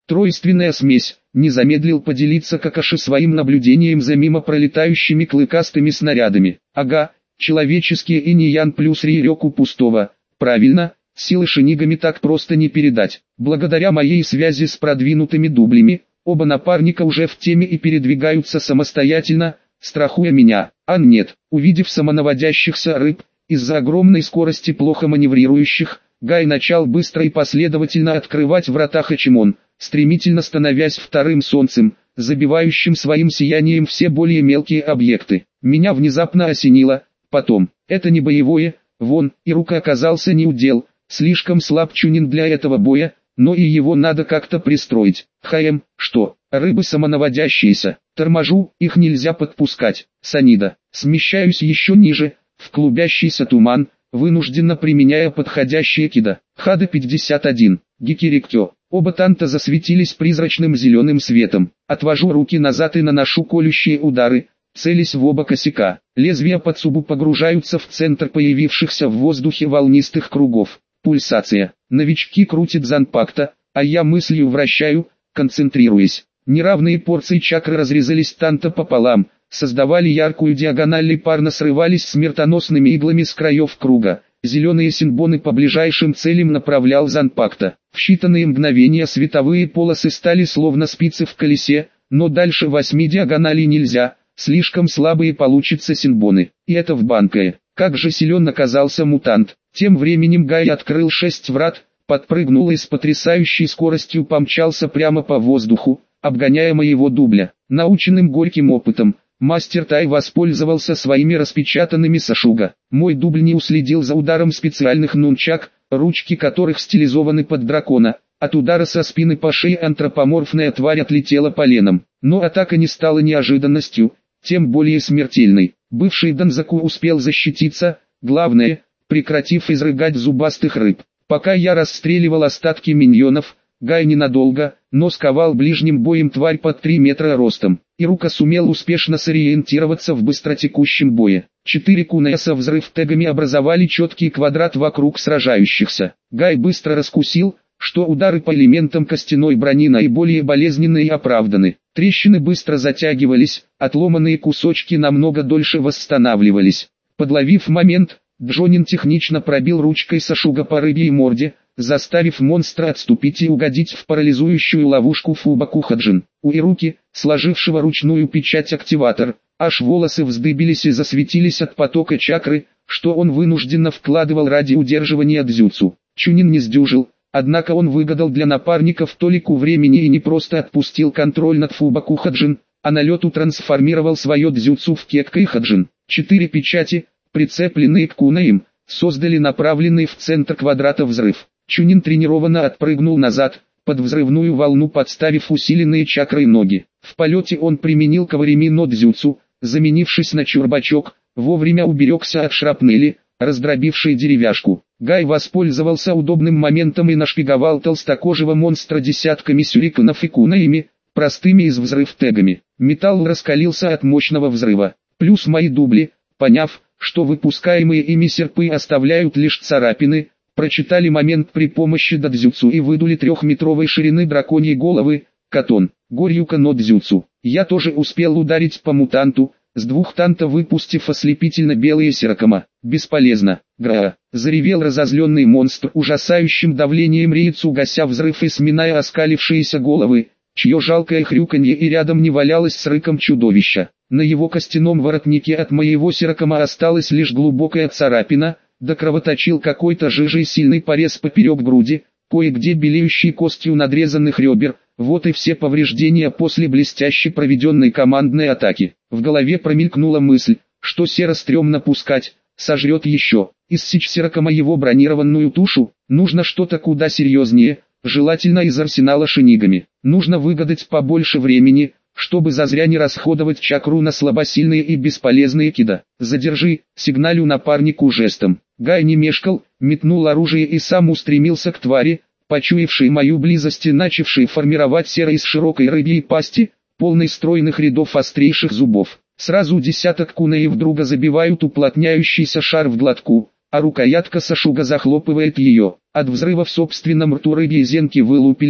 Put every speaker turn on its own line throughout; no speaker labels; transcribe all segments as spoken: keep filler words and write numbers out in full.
Тройственная смесь. Не замедлил поделиться Какаши своим наблюдением за мимо пролетающими клыкастыми снарядами. Ага, человеческие инь-ян плюс Рейрёку пустого. Правильно, силы шинигами так просто не передать. Благодаря моей связи с продвинутыми дублями, оба напарника уже в теме и передвигаются самостоятельно, страхуя меня. А нет, увидев самонаводящихся рыб, из-за огромной скорости плохо маневрирующих, Гай начал быстро и последовательно открывать врата Хачимон, стремительно становясь вторым солнцем, забивающим своим сиянием все более мелкие объекты. Меня внезапно осенило, потом, это не боевое, вон, и рука оказался не удел, слишком слаб Чунин для этого боя, но и его надо как-то пристроить. Хаем, что, рыбы самонаводящиеся, торможу, их нельзя подпускать. Санида, смещаюсь еще ниже, в клубящийся туман, вынужденно применяя подходящие кида. Хада пятьдесят один, Гикирикё. Оба танта засветились призрачным зеленым светом. Отвожу руки назад и наношу колющие удары, целясь в оба косяка. Лезвия Подсубу погружаются в центр появившихся в воздухе волнистых кругов. Пульсация. Новички крутят занпакта, а я мыслью вращаю, концентрируясь. Неравные порции чакры разрезались танта пополам, создавали яркую диагональ и парно срывались смертоносными иглами с краев круга. Зеленые синбоны по ближайшим целям направлял занпакта. В считанные мгновения световые полосы стали словно спицы в колесе, но дальше восьми диагоналей нельзя, слишком слабые получатся синбоны. И это в банкае. Как же силен оказался мутант. Тем временем Гай открыл шесть врат, подпрыгнул и с потрясающей скоростью помчался прямо по воздуху, обгоняя моего дубля. Наученным горьким опытом, мастер Тай воспользовался своими распечатанными сашуга. Мой дубль не уследил за ударом специальных нунчак, ручки которых стилизованы под дракона. От удара со спины по шее антропоморфная тварь отлетела поленом. Но атака не стала неожиданностью, тем более смертельной. Бывший Данзаку успел защититься, главное, прекратив изрыгать зубастых рыб. Пока я расстреливал остатки миньонов, Гай ненадолго, но сковал ближним боем тварь под три метра ростом. Ирука сумел успешно сориентироваться в быстротекущем бое. Четыре кунэса взрыв тегами образовали четкий квадрат вокруг сражающихся. Гай быстро раскусил, что удары по элементам костяной брони наиболее болезненные и оправданы. Трещины быстро затягивались, отломанные кусочки намного дольше восстанавливались. Подловив момент, Джонин технично пробил ручкой сашуга по рыбьей морде, заставив монстра отступить и угодить в парализующую ловушку Фубаку Хаджин. У Ируки, сложившего ручную печать-активатор, аж волосы вздыбились и засветились от потока чакры, что он вынужденно вкладывал ради удерживания дзюцу. Чунин не сдюжил, однако он выгадал для напарников толику времени и не просто отпустил контроль над Фубаку Хаджин, а на лету трансформировал свое дзюцу в Кеккай Хаджин. Четыре печати, прицепленные к кунаим, создали направленный в центр квадрата взрыв. Чунин тренированно отпрыгнул назад, под взрывную волну подставив усиленные чакрой ноги. В полете он применил каварими но дзюцу, заменившись на чурбачок, вовремя уберегся от шрапнели, раздробившей деревяшку. Гай воспользовался удобным моментом и нашпиговал толстокожего монстра десятками сюриканов и кунаими, простыми из взрыв-тегами. Металл раскалился от мощного взрыва. Плюс мои дубли, поняв, что выпускаемые ими серпы оставляют лишь царапины, прочитали момент при помощи дадзюцу и выдули трехметровой ширины драконьей головы, катон, горюка но дзюцу. Я тоже успел ударить по мутанту, с двух танта выпустив ослепительно белые сирокома. Бесполезно. Гра. Заревел разозленный монстр ужасающим давлением рейцу, гася взрыв и сминая оскалившиеся головы, чье жалкое хрюканье и рядом не валялось с рыком чудовища. На его костяном воротнике от моего сирокома осталась лишь глубокая царапина, да кровоточил какой-то жижей сильный порез поперек груди, кое-где белеющий костью надрезанных ребер. Вот и все повреждения после блестяще проведенной командной атаки. В голове промелькнула мысль, что серо стрёмно пускать, сожрет еще. Иссечь сирокома его бронированную тушу, нужно что-то куда серьезнее, желательно из арсенала шинигами. Нужно выгадать побольше времени, чтобы зазря не расходовать чакру на слабосильные и бесполезные кида. «Задержи», сигналю напарнику жестом. Гай не мешкал, метнул оружие и сам устремился к твари, почуявшей мою близость и начавшей формировать серо из широкой рыбьей пасти, полной стройных рядов острейших зубов. Сразу десяток кунаев друга забивают уплотняющийся шар в глотку, а рукоятка сашуга захлопывает ее. От взрыва в собственном рту рыбьи зенки вылупились,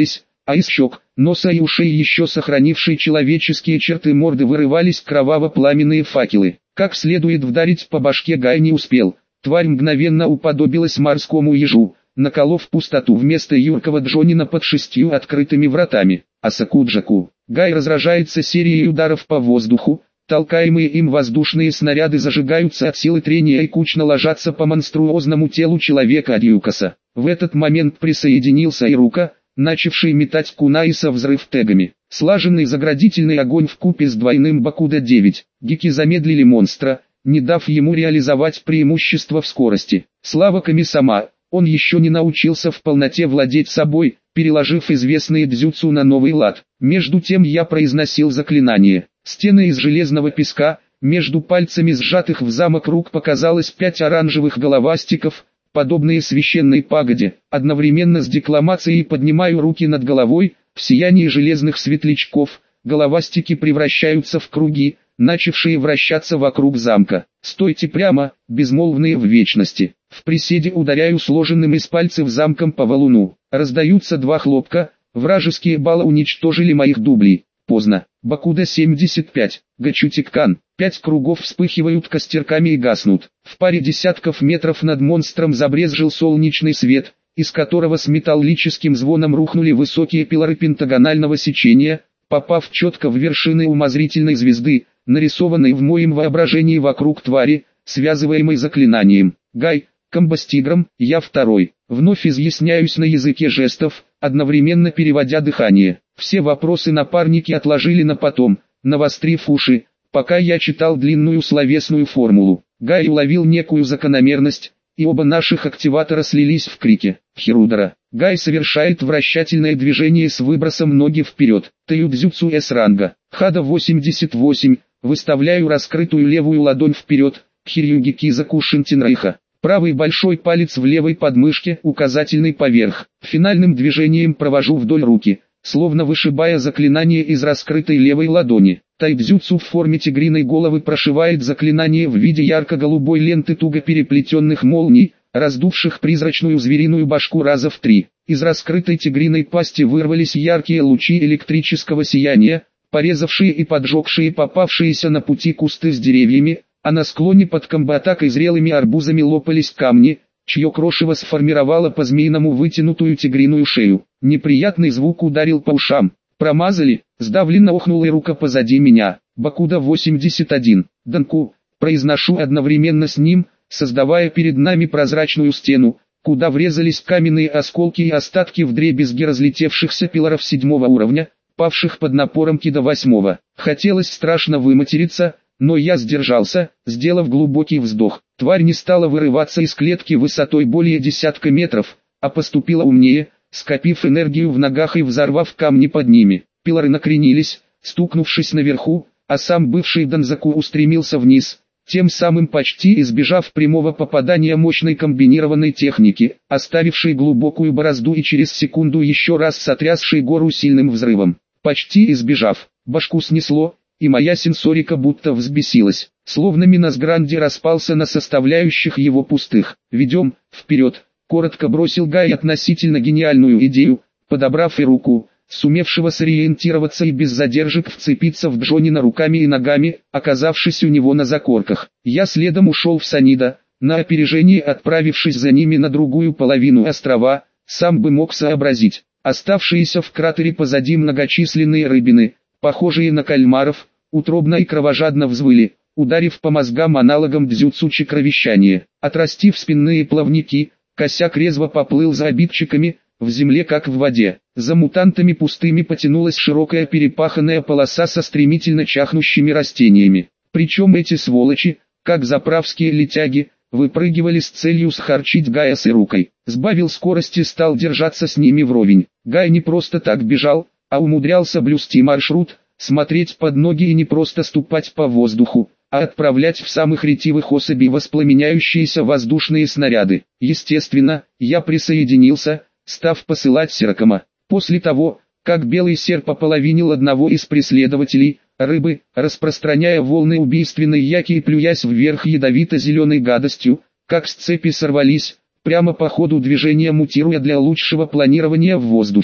а из щек, носа и ушей еще сохранившие человеческие черты морды вырывались кроваво-пламенные факелы. Как следует вдарить по башке Гай не успел, тварь мгновенно уподобилась морскому ежу, наколов пустоту вместо юркого Джонина под шестью открытыми вратами. Асакуджаку. Гай разражается серией ударов по воздуху, толкаемые им воздушные снаряды зажигаются от силы трения и кучно ложатся по монструозному телу человека Адьюкаса. В этот момент присоединился и Рука, начавший метать кунаи со взрыв тегами. Слаженный заградительный огонь вкупе с двойным Бакуда девять. Гики замедлили монстра, не дав ему реализовать преимущество в скорости. Слава Ками-сама, он еще не научился в полноте владеть собой, переложив известные дзюцу на новый лад. Между тем я произносил заклинание. Стены из железного песка, между пальцами сжатых в замок рук показалось пять оранжевых головастиков, подобные священной пагоде. Одновременно с декламацией поднимаю руки над головой, в сиянии железных светлячков, головастики превращаются в круги, начавшие вращаться вокруг замка. Стойте прямо, безмолвные в вечности. В приседе ударяю сложенным из пальцев замком по валуну. Раздаются два хлопка, вражеские баллы уничтожили моих дублей. Поздно. Бакуда семьдесят пять. Гачутиккан. Пять кругов вспыхивают костерками и гаснут. В паре десятков метров над монстром забрезжил солнечный свет, из которого с металлическим звоном рухнули высокие пилоры пентагонального сечения, попав четко в вершины умозрительной звезды, нарисованной в моем воображении вокруг твари, связываемой заклинанием. Гай, комбо с тигром, я второй. Вновь изъясняюсь на языке жестов, одновременно переводя дыхание. Все вопросы напарники отложили на потом, навострив уши, пока я читал длинную словесную формулу. Гай уловил некую закономерность, и оба наших активатора слились в крике. Хирудара. Гай совершает вращательное движение с выбросом ноги вперед. Таюдзюцу С ранга. Хада восемьдесят восемь. Выставляю раскрытую левую ладонь вперед. Хирюги Кизаку Шинтинрайха. Правый большой палец в левой подмышке, указательный поверх. Финальным движением провожу вдоль руки, словно вышибая заклинание из раскрытой левой ладони. Тайдзюцу в форме тигриной головы прошивает заклинание в виде ярко-голубой ленты туго переплетенных молний, раздувших призрачную звериную башку раза в три. Из раскрытой тигриной пасти вырвались яркие лучи электрического сияния, порезавшие и поджегшие попавшиеся на пути кусты с деревьями, а на склоне под комбо-атакой зрелыми арбузами лопались камни, чье крошево сформировало по-змеиному вытянутую тигриную шею. Неприятный звук ударил по ушам. Промазали, сдавленно охнула и рука позади меня. Бакуда восемьдесят один. Данку, произношу одновременно с ним, создавая перед нами прозрачную стену, куда врезались каменные осколки и остатки вдребезги разлетевшихся пилоров седьмого уровня, павших под напором кида восьмого. Хотелось страшно выматериться, но я сдержался, сделав глубокий вздох. Тварь не стала вырываться из клетки высотой более десятка метров, а поступила умнее, скопив энергию в ногах и взорвав камни под ними. Пилоры накренились, стукнувшись наверху, а сам бывший Данзаку устремился вниз, тем самым почти избежав прямого попадания мощной комбинированной техники, оставившей глубокую борозду и через секунду еще раз сотрясшей гору сильным взрывом. Почти избежав, башку снесло, и моя сенсорика будто взбесилась, словно Минас Гранди распался на составляющих его пустых. «Ведем, вперед!» — коротко бросил Гай относительно гениальную идею, подобрав и руку, сумевшего сориентироваться и без задержек вцепиться в Джонина руками и ногами, оказавшись у него на закорках. Я следом ушел в Санида, на опережение отправившись за ними на другую половину острова, сам бы мог сообразить. Оставшиеся в кратере позади многочисленные рыбины, похожие на кальмаров, утробно и кровожадно взвыли, ударив по мозгам аналогом дзюцучи кровищания. Отрастив спинные плавники, косяк резво поплыл за обидчиками, в земле как в воде. За мутантами пустыми потянулась широкая перепаханная полоса со стремительно чахнущими растениями. Причем эти сволочи, как заправские летяги, выпрыгивали с целью схарчить Гая с рукой. Сбавил скорость и стал держаться с ними вровень. Гай не просто так бежал, а умудрялся блюсти маршрут, смотреть под ноги и не просто ступать по воздуху, а отправлять в самых ретивых особей воспламеняющиеся воздушные снаряды. Естественно, я присоединился, став посылать Серакома. После того, как белый серп ополовинил одного из преследователей, рыбы, распространяя волны убийственной яки и плюясь вверх ядовито-зеленой гадостью, как с цепи сорвались, прямо по ходу движения мутируя для лучшего планирования в воздухе.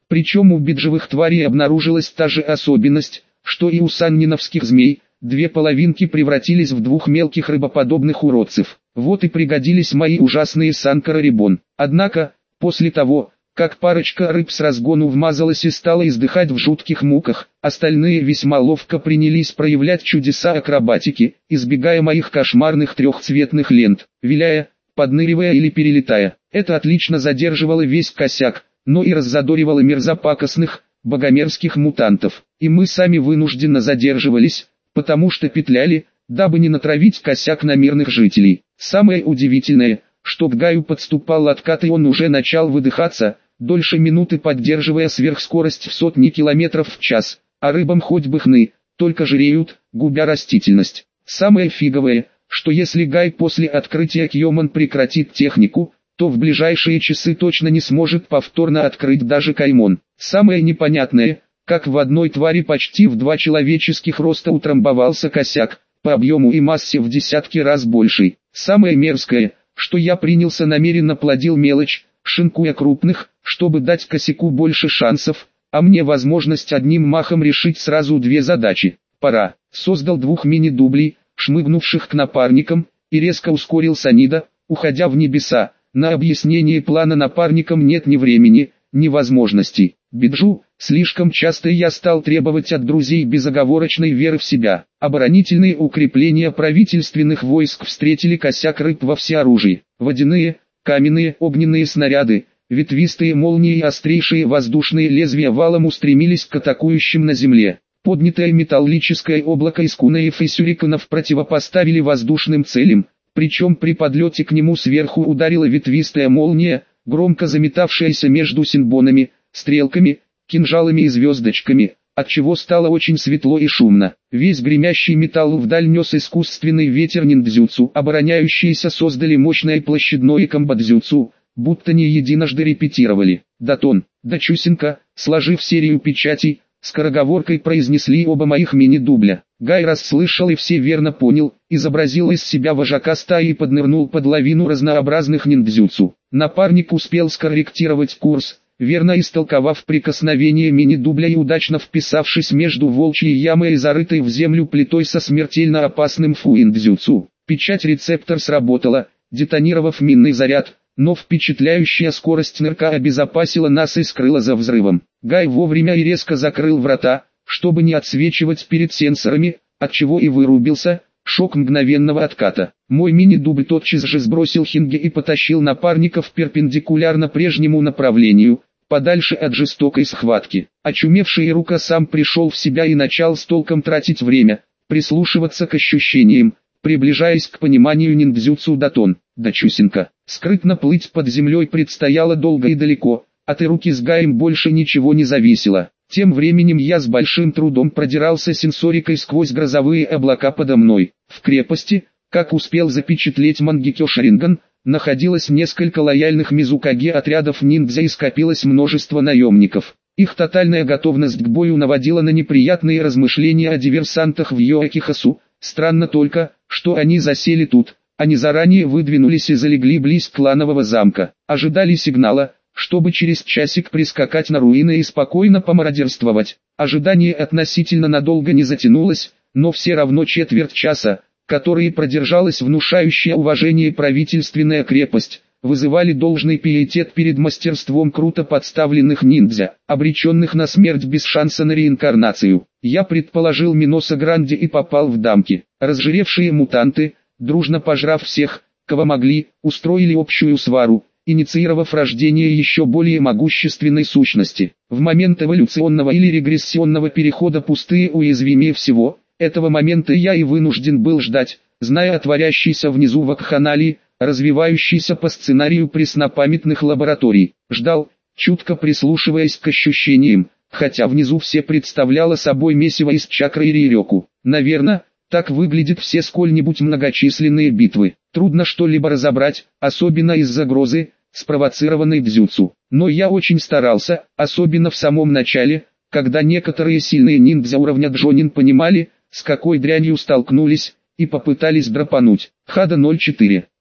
Причем у биржевых тварей обнаружилась та же особенность, что и у санниновских змей, две половинки превратились в двух мелких рыбоподобных уродцев. Вот и пригодились мои ужасные санкара-рибон. Однако, после того, как парочка рыб с разгону вмазалась и стала издыхать в жутких муках, остальные весьма ловко принялись проявлять чудеса акробатики, избегая моих кошмарных трехцветных лент, виляя, подныривая или перелетая. Это отлично задерживало весь косяк, но и раззадоривало мерзопакостных, богомерзких мутантов. И мы сами вынужденно задерживались, потому что петляли, дабы не натравить косяк на мирных жителей. Самое удивительное, что к Гаю подступал откат, и он уже начал выдыхаться, дольше минуты поддерживая сверхскорость в сотни километров в час, а рыбам хоть бы хны, только жиреют, губя растительность. Самое фиговое, что если Гай после открытия Кьоман прекратит технику, то в ближайшие часы точно не сможет повторно открыть даже Каймон. Самое непонятное, как в одной твари почти в два человеческих роста утрамбовался косяк, по объему и массе в десятки раз больший. Самое мерзкое, что я принялся намеренно плодил мелочь, шинкуя крупных, чтобы дать косяку больше шансов, а мне возможность одним махом решить сразу две задачи. Пора. Создал двух мини-дублей, шмыгнувших к напарникам, и резко ускорил Санида, уходя в небеса. На объяснение плана напарникам нет ни времени, ни возможностей. Биджу, слишком часто я стал требовать от друзей безоговорочной веры в себя. Оборонительные укрепления правительственных войск встретили косяк рыб во всеоружии. Водяные, каменные, огненные снаряды, ветвистые молнии и острейшие воздушные лезвия валом устремились к атакующим на земле. Поднятое металлическое облако из кунаев и сюриканов противопоставили воздушным целям, причем при подлете к нему сверху ударила ветвистая молния, громко заметавшаяся между синбонами, стрелками, кинжалами и звездочками, отчего стало очень светло и шумно. Весь гремящий металл вдаль нес искусственный ветер ниндзюцу. Обороняющиеся создали мощное площадное комбо-дзюцу, будто не единожды репетировали. Датон, Дачусенко, сложив серию печатей, скороговоркой произнесли оба моих мини-дубля. Гай расслышал и все верно понял, изобразил из себя вожака стаи и поднырнул под лавину разнообразных ниндзюцу. Напарник успел скорректировать курс, верно истолковав прикосновение мини-дубля и удачно вписавшись между волчьей ямой и зарытой в землю плитой со смертельно опасным фуиндзюцу. Печать-рецептор сработала, детонировав минный заряд, но впечатляющая скорость нырка обезопасила нас и скрыла за взрывом. Гай вовремя и резко закрыл врата, чтобы не отсвечивать перед сенсорами, отчего и вырубился. Шок мгновенного отката. Мой мини-дубль тотчас же сбросил хинги и потащил напарников перпендикулярно прежнему направлению, подальше от жестокой схватки. Очумевший Рука сам пришел в себя и начал с толком тратить время, прислушиваться к ощущениям, приближаясь к пониманию ниндзюцу Датон. Дачусенко. Скрытно плыть под землей предстояло долго и далеко, от Ируки с Гаем больше ничего не зависело. Тем временем я с большим трудом продирался сенсорикой сквозь грозовые облака подо мной. В крепости, как успел запечатлеть Мангекё Шаринган, находилось несколько лояльных Мизукаге отрядов ниндзя и скопилось множество наемников. Их тотальная готовность к бою наводила на неприятные размышления о диверсантах в Йоакихасу. Странно только, что они засели тут, они заранее выдвинулись и залегли близ кланового замка, ожидали сигнала, чтобы через часик прискакать на руины и спокойно помародерствовать. Ожидание относительно надолго не затянулось, но все равно четверть часа, которые продержалась внушающая уважение правительственная крепость, вызывали должный пиетет перед мастерством круто подставленных ниндзя, обреченных на смерть без шанса на реинкарнацию. Я предположил Миноса Гранди и попал в дамки. Разжиревшие мутанты, дружно пожрав всех, кого могли, устроили общую свару, инициировав рождение еще более могущественной сущности. В момент эволюционного или регрессионного перехода пустые уязвимее всего, этого момента я и вынужден был ждать, зная о творящейся внизу вакханалии, развивающейся по сценарию преснопамятных лабораторий. Ждал, чутко прислушиваясь к ощущениям, хотя внизу все представляло собой месиво из чакры и рейрёку. Наверное, так выглядят все сколь-нибудь многочисленные битвы. Трудно что-либо разобрать, особенно из-за грозы, спровоцированной дзюцу. Но я очень старался, особенно в самом начале, когда некоторые сильные ниндзя уровня Джонин понимали, с какой дрянью столкнулись, и попытались драпануть. Хада ноль четыре.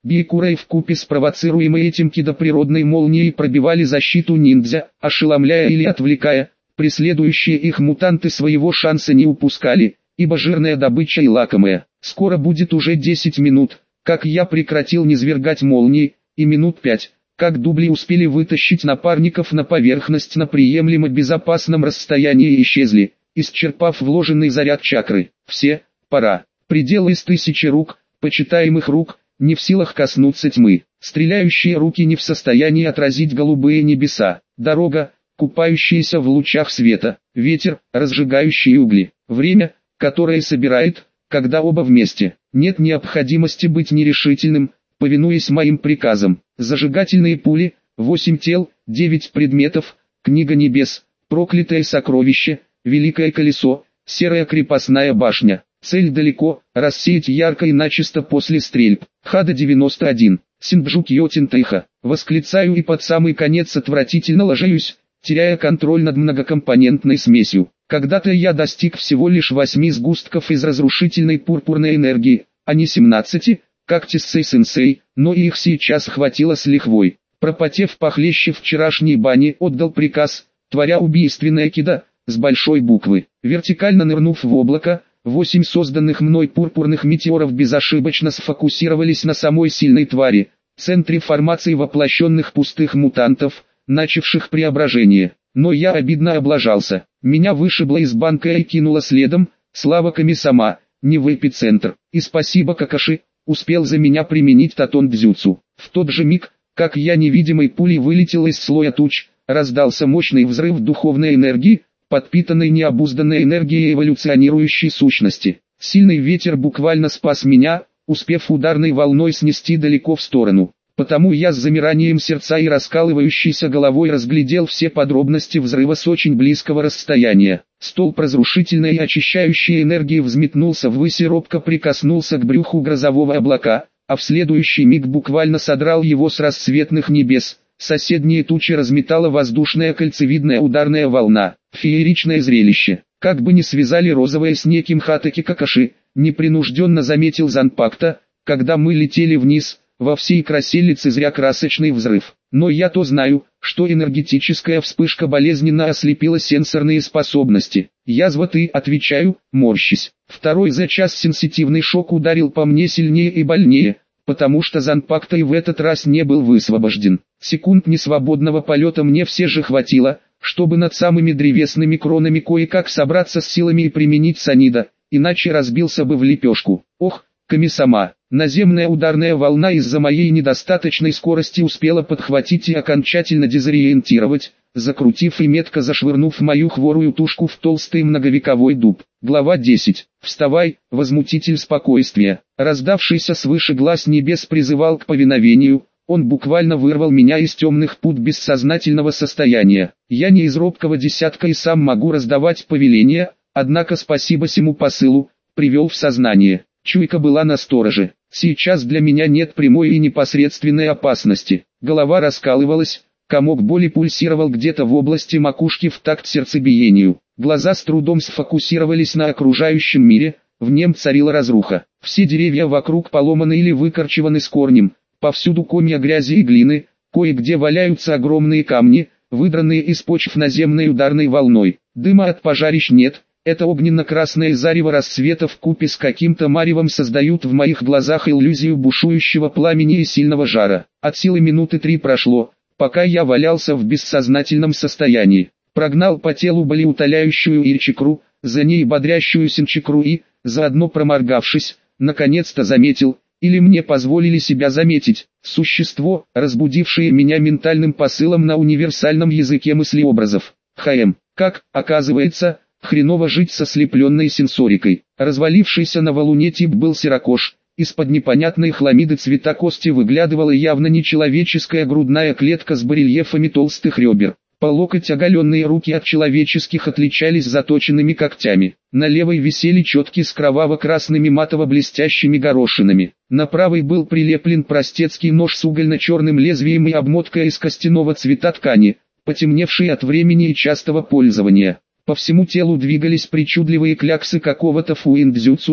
Бейкурай вкупе с провоцируемой этим кидоприродной молнией пробивали защиту ниндзя, ошеломляя или отвлекая. Преследующие их мутанты своего шанса не упускали, ибо жирная добыча и лакомая. Скоро будет уже десять минут, как я прекратил низвергать молнии, и минут пять, как дубли успели вытащить напарников на поверхность на приемлемо безопасном расстоянии и исчезли, исчерпав вложенный заряд чакры. Все, пора. Предел из тысячи рук, почитаемых рук, не в силах коснуться тьмы. Стреляющие руки не в состоянии отразить голубые небеса. Дорога, купающаяся в лучах света. Ветер, разжигающий угли. Время, которое собирает, когда оба вместе. Нет необходимости быть нерешительным, повинуясь моим приказам. Зажигательные пули, восемь тел, девять предметов, книга небес, проклятое сокровище, великое колесо, серая крепостная башня. Цель далеко, рассеять ярко и начисто после стрельб. Хада девяносто один. Синджук Йотин-Тайха. Восклицаю и под самый конец отвратительно ложаюсь, теряя контроль над многокомпонентной смесью. Когда-то я достиг всего лишь восьми сгустков из разрушительной пурпурной энергии, а не семнадцати, как Тиссей-сенсей, но их сейчас хватило с лихвой. Пропотев похлеще вчерашней бани, отдал приказ, творя убийственное кида, с большой буквы. Вертикально нырнув в облако, восемь созданных мной пурпурных метеоров безошибочно сфокусировались на самой сильной твари, центре формации воплощенных пустых мутантов, начавших преображение. Но я обидно облажался. Меня вышибло из банка и кинуло следом, слава Ками-сама, не в эпицентр. И спасибо Какаши, успел за меня применить татон-дзюцу. В тот же миг, как я невидимой пулей вылетел из слоя туч, раздался мощный взрыв духовной энергии, подпитанной необузданной энергией эволюционирующей сущности. Сильный ветер буквально спас меня, успев ударной волной снести далеко в сторону. Потому я с замиранием сердца и раскалывающейся головой разглядел все подробности взрыва с очень близкого расстояния. Столб разрушительной и очищающей энергии взметнулся ввысь и робко прикоснулся к брюху грозового облака, а в следующий миг буквально содрал его с рассветных небес. Соседние тучи разметала воздушная кольцевидная ударная волна. Фееричное зрелище. Как бы ни связали розовое с неким Хатаки Какаши, непринужденно заметил Занпакта, когда мы летели вниз. Во всей красе лицезря красочный взрыв. Но я-то знаю, что энергетическая вспышка болезненно ослепила сенсорные способности. Язва ты, отвечаю, морщись. Второй за час сенситивный шок ударил по мне сильнее и больнее, потому что Занпакта и в этот раз не был высвобожден. Секунд несвободного полета мне все же хватило, чтобы над самыми древесными кронами кое-как собраться с силами и применить санида, иначе разбился бы в лепешку. Ох, Ками-сама. Наземная ударная волна из-за моей недостаточной скорости успела подхватить и окончательно дезориентировать, закрутив и метко зашвырнув мою хворую тушку в толстый многовековой дуб. Глава десять. Вставай, возмутитель спокойствия. Раздавшийся свыше глаз небес призывал к повиновению, он буквально вырвал меня из темных пут бессознательного состояния. Я не из робкого десятка и сам могу раздавать повеления, однако спасибо сему посылу, привел в сознание. Чуйка была настороже. Сейчас для меня нет прямой и непосредственной опасности. Голова раскалывалась, комок боли пульсировал где-то в области макушки в такт сердцебиению. Глаза с трудом сфокусировались на окружающем мире, в нем царила разруха. Все деревья вокруг поломаны или выкорчеваны с корнем, повсюду комья грязи и глины, кое-где валяются огромные камни, выдранные из почв наземной ударной волной. Дыма от пожарищ нет. Это огненно-красное зарево рассвета вкупе с каким-то маревом создают в моих глазах иллюзию бушующего пламени и сильного жара. От силы минуты три прошло, пока я валялся в бессознательном состоянии. Прогнал по телу болеутоляющую ирчикру, за ней бодрящую синчикру и, заодно проморгавшись, наконец-то заметил, или мне позволили себя заметить, существо, разбудившее меня ментальным посылом на универсальном языке мыслеобразов. ХМ. Как, оказывается, хреново жить со слепленной сенсорикой. Развалившийся на валуне тип был серокож, из-под непонятной хламиды цвета кости выглядывала явно нечеловеческая грудная клетка с барельефами толстых ребер. По локоть оголенные руки от человеческих отличались заточенными когтями. На левой висели четки с кроваво-красными матово-блестящими горошинами. На правой был прилеплен простецкий нож с угольно-черным лезвием и обмотка из костяного цвета ткани, потемневшей от времени и частого пользования. По всему телу двигались причудливые кляксы какого-то фуиндзюцу,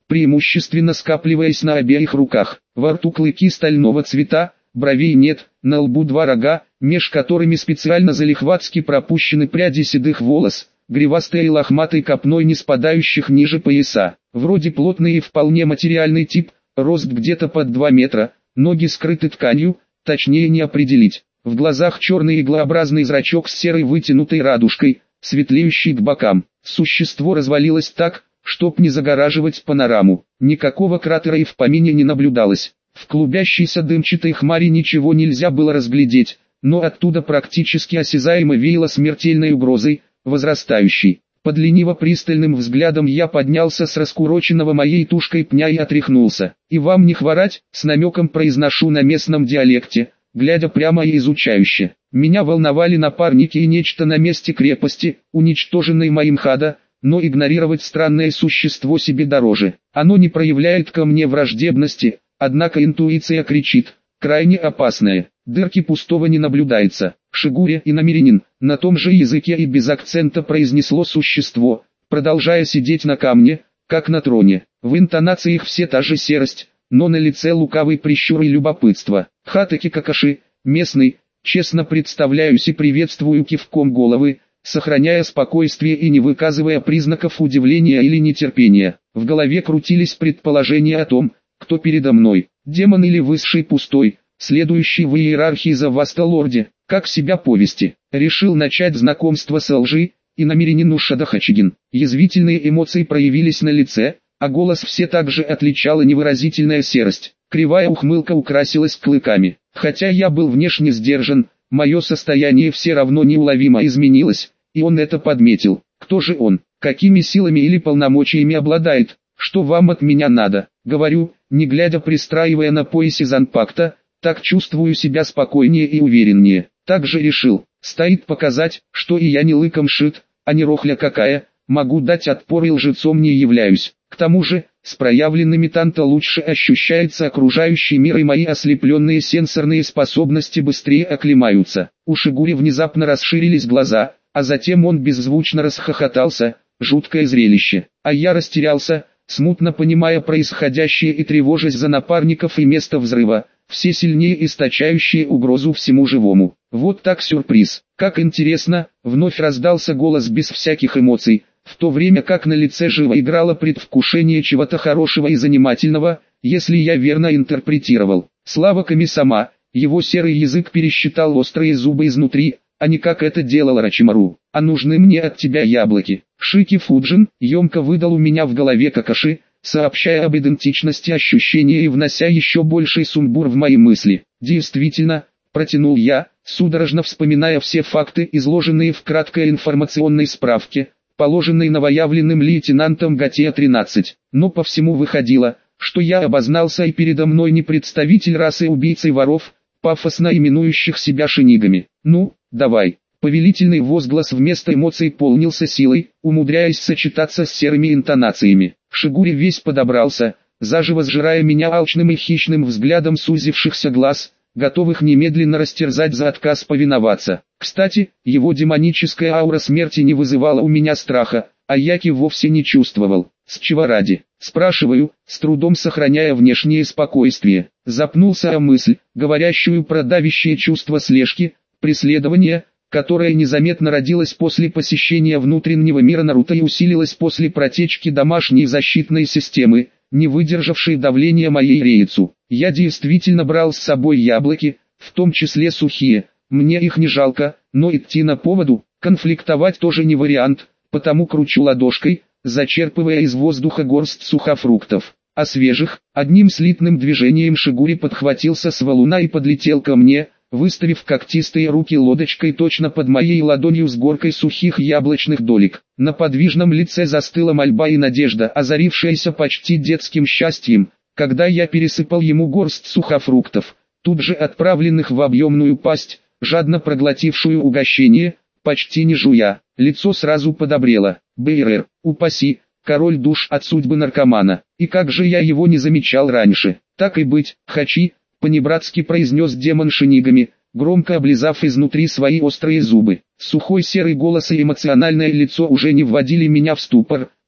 преимущественно скапливаясь на обеих руках. Во рту клыки стального цвета, бровей нет, на лбу два рога, меж которыми специально залихватски пропущены пряди седых волос, гривастой и лохматой копной не спадающих ниже пояса. Вроде плотный и вполне материальный тип, рост где-то под два метра, ноги скрыты тканью, точнее не определить. В глазах черный иглообразный зрачок с серой вытянутой радужкой, светлеющий к бокам. Существо развалилось так, чтоб не загораживать панораму. Никакого кратера и в помине не наблюдалось. В клубящейся дымчатой хмари ничего нельзя было разглядеть, но оттуда практически осязаемо веяло смертельной угрозой, возрастающей. Под лениво-пристальным взглядом я поднялся с раскуроченного моей тушкой пня и отряхнулся. «И вам не хворать?» — с намеком произношу на местном диалекте, глядя прямо и изучающе. Меня волновали напарники и нечто на месте крепости, уничтоженной моим Хада, но игнорировать странное существо себе дороже. Оно не проявляет ко мне враждебности, однако интуиция кричит: крайне опасное. Дырки пустого не наблюдается. Шигуре и намеренин, на том же языке и без акцента произнесло существо, продолжая сидеть на камне, как на троне. В интонациях все та же серость, но на лице лукавый прищур и любопытство. Хатаки Какаши, местный, честно представляюсь и приветствую кивком головы, сохраняя спокойствие и не выказывая признаков удивления или нетерпения. В голове крутились предположения о том, кто передо мной, демон или высший пустой, следующий в иерархии за Васталорде, как себя повести. Решил начать знакомство с лжи, и намеренину Шадахачигин. Язвительные эмоции проявились на лице, а голос все так же отличала невыразительная серость. Кривая ухмылка украсилась клыками. Хотя я был внешне сдержан, мое состояние все равно неуловимо изменилось, и он это подметил. Кто же он? Какими силами или полномочиями обладает? Что вам от меня надо? Говорю, не глядя, пристраивая на поясе занпакта, так чувствую себя спокойнее и увереннее. Также решил, стоит показать, что и я не лыком шит, а не рохля какая, могу дать отпор и лжецом не являюсь. К тому же, с проявленными танто лучше ощущается окружающий мир, и мои ослепленные сенсорные способности быстрее оклемаются. У Шигури внезапно расширились глаза, а затем он беззвучно расхохотался. Жуткое зрелище. А я растерялся, смутно понимая происходящее и тревожась за напарников и место взрыва, все сильнее источающие угрозу всему живому. Вот так сюрприз. Как интересно, вновь раздался голос без всяких эмоций, в то время как на лице живо играло предвкушение чего-то хорошего и занимательного, если я верно интерпретировал. Слава Ками-сама, его серый язык пересчитал острые зубы изнутри, а не как это делал Рачимару. А нужны мне от тебя яблоки. Шики Фуджин емко выдал у меня в голове Какаши, сообщая об идентичности ощущения и внося еще больший сумбур в мои мысли. Действительно, протянул я, судорожно вспоминая все факты, изложенные в краткой информационной справке, положенной новоявленным лейтенантом Гатия тринадцать. Но по всему выходило, что я обознался, и передо мной не представитель расы убийц и воров, пафосно именующих себя шинигами. Ну, давай. Повелительный возглас вместо эмоций полнился силой, умудряясь сочетаться с серыми интонациями. Шигури весь подобрался, заживо сжирая меня алчным и хищным взглядом сузившихся глаз, готовых немедленно растерзать за отказ повиноваться. Кстати, его демоническая аура смерти не вызывала у меня страха, а Яки вовсе не чувствовал. С чего ради? Спрашиваю, с трудом сохраняя внешнее спокойствие. Запнулся о мысль, говорящую про давящее чувство слежки, преследования, которое незаметно родилось после посещения внутреннего мира Наруто и усилилось после протечки домашней защитной системы, не выдержавшей давления моей рейцу. Я действительно брал с собой яблоки, в том числе сухие, мне их не жалко, но идти на поводу, конфликтовать тоже не вариант, потому кручу ладошкой, зачерпывая из воздуха горсть сухофруктов. А свежих, одним слитным движением Шигури подхватился с валуна и подлетел ко мне, выставив когтистые руки лодочкой точно под моей ладонью с горкой сухих яблочных долек. На подвижном лице застыла мольба и надежда, озарившаяся почти детским счастьем, когда я пересыпал ему горсть сухофруктов, тут же отправленных в объемную пасть, жадно проглотившую угощение, почти не жуя. Лицо сразу подобрело. Бейрер, упаси, король душ от судьбы наркомана. И как же я его не замечал раньше. Так и быть, хачи, понебратски произнес демон шинигами, громко облизав изнутри свои острые зубы. Сухой серый голос и эмоциональное лицо уже не вводили меня в ступор,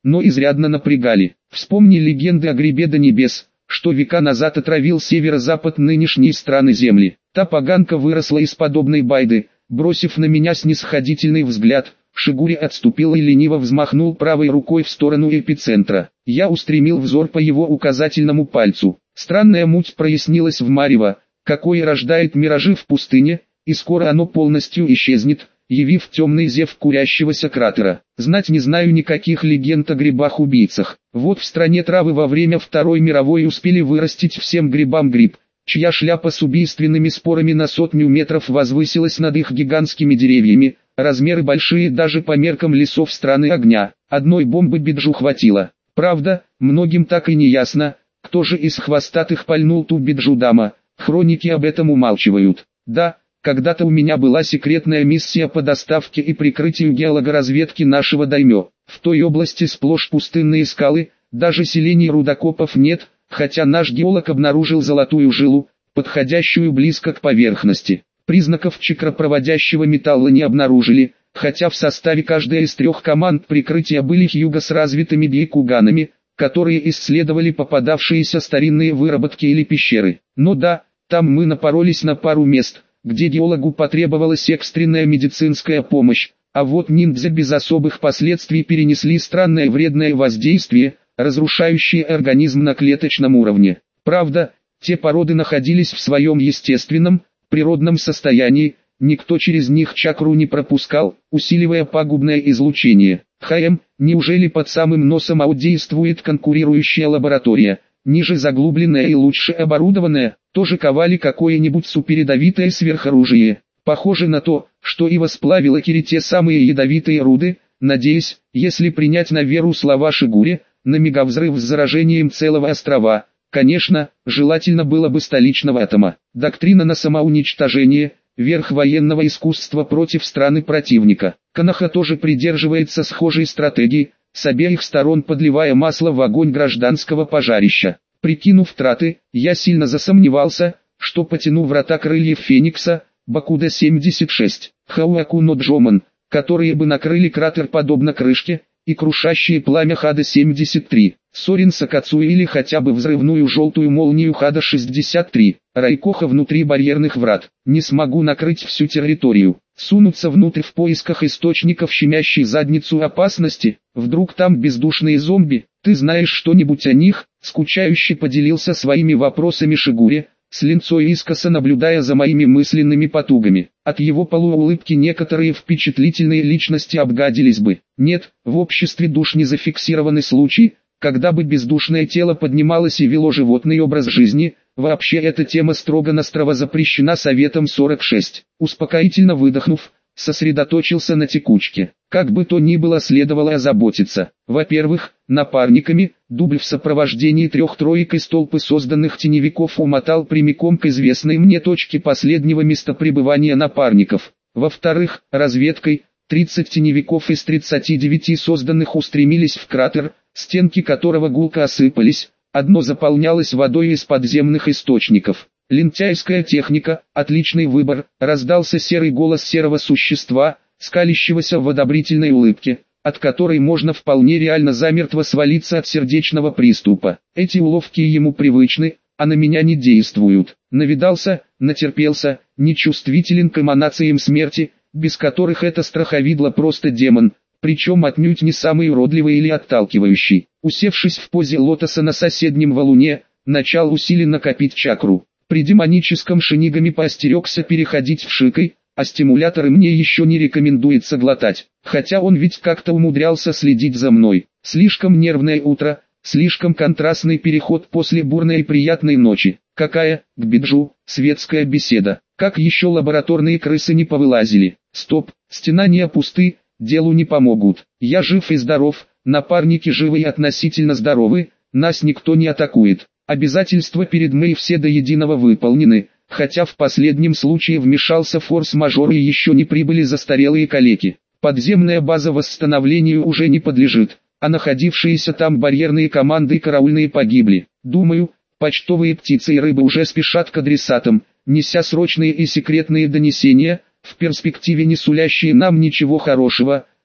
но изрядно напрягали. Вспомни легенды о грибе до небес, что века назад отравил северо-запад нынешней страны Земли. Та поганка выросла из подобной байды. Бросив на меня снисходительный взгляд, Шигури отступил и лениво взмахнул правой рукой в сторону эпицентра. Я устремил взор по его указательному пальцу. Странная муть прояснилась в марево, какое рождает миражи в пустыне, и скоро оно полностью исчезнет, явив темный зев курящегося кратера. Знать не знаю никаких легенд о грибах-убийцах. Вот в стране травы во время Второй мировой успели вырастить всем грибам гриб, чья шляпа с убийственными спорами на сотню метров возвысилась над их гигантскими деревьями, размеры большие даже по меркам лесов страны огня. Одной бомбы биджу хватило. Правда, многим так и не ясно, кто же из хвостатых пальнул ту биджу дама. Хроники об этом умалчивают. Да, когда-то у меня была секретная миссия по доставке и прикрытию геологоразведки нашего даймё. В той области сплошь пустынные скалы, даже селений рудокопов нет, хотя наш геолог обнаружил золотую жилу, подходящую близко к поверхности. Признаков чакропроводящего металла не обнаружили, хотя в составе каждой из трех команд прикрытия были хьюго с развитыми бейкуганами, которые исследовали попадавшиеся старинные выработки или пещеры. Но да, там мы напоролись на пару мест, где геологу потребовалась экстренная медицинская помощь, а вот ниндзя без особых последствий перенесли странное вредное воздействие, разрушающее организм на клеточном уровне. Правда, те породы находились в своем естественном, природном состоянии, никто через них чакру не пропускал, усиливая пагубное излучение. ХМ, неужели под самым носом аудействует конкурирующая лаборатория, ниже заглубленная и лучше оборудованная, тоже ковали какое-нибудь суперядовитое сверхоружие. Похоже на то, что Ива сплавила Кири те самые ядовитые руды, надеясь, если принять на веру слова Шигури, на мегавзрыв с заражением целого острова. Конечно, желательно было бы столичного атома. Доктрина на самоуничтожение, верх военного искусства против страны противника. Коноха тоже придерживается схожей стратегии, с обеих сторон подливая масло в огонь гражданского пожарища. Прикинув траты, я сильно засомневался, что потяну врата крыльев Феникса, Бакуда семьдесят шесть, Хауаку но Джоман, которые бы накрыли кратер подобно крышке, и крушащее пламя Хада семьдесят три, Сорин Сакацу или хотя бы взрывную желтую молнию Хада шестьдесят три, Райкоха внутри барьерных врат. Не смогу накрыть всю территорию, сунуться внутрь в поисках источников щемящей задницу опасности, вдруг там бездушные зомби. Ты знаешь что-нибудь о них? Скучающе поделился своими вопросами Шигури, с линцой искоса наблюдая за моими мысленными потугами. От его полуулыбки некоторые впечатлительные личности обгадились бы. Нет, в обществе душ не зафиксированы случаи, когда бы бездушное тело поднималось и вело животный образ жизни. Вообще эта тема строго-настрого запрещена Советом сорок шесть. Успокоительно выдохнув, сосредоточился на текучке. Как бы то ни было, следовало озаботиться. Во-первых, напарниками, дубль в сопровождении трех троек из толпы созданных теневиков умотал прямиком к известной мне точке последнего места пребывания напарников. Во-вторых, разведкой, тридцать теневиков из тридцати девяти созданных устремились в кратер, стенки которого гулко осыпались, одно заполнялось водой из подземных источников. Лентяйская техника, отличный выбор, раздался серый голос серого существа, скалящегося в одобрительной улыбке, от которой можно вполне реально замертво свалиться от сердечного приступа. Эти уловки ему привычны, а на меня не действуют. Навидался, натерпелся, нечувствителен к эманациям смерти, без которых это страховидло просто демон, причем отнюдь не самый уродливый или отталкивающий. Усевшись в позе лотоса на соседнем валуне, начал усиленно копить чакру. При демоническом шинигами поостерегся переходить в шикой, а стимуляторы мне еще не рекомендуется глотать, хотя он ведь как-то умудрялся следить за мной. Слишком нервное утро, слишком контрастный переход после бурной и приятной ночи. Какая, к биджу, светская беседа. Как еще лабораторные крысы не повылазили. Стоп, стенания пусты, делу не помогут. Я жив и здоров, напарники живы и относительно здоровы, нас никто не атакует. Обязательства перед Мэй все до единого выполнены, хотя в последнем случае вмешался форс-мажор и еще не прибыли застарелые калеки. Подземная база восстановлению уже не подлежит, а находившиеся там барьерные команды и караульные погибли. Думаю, почтовые птицы и рыбы уже спешат к адресатам, неся срочные и секретные донесения, в перспективе не сулящие нам ничего хорошего.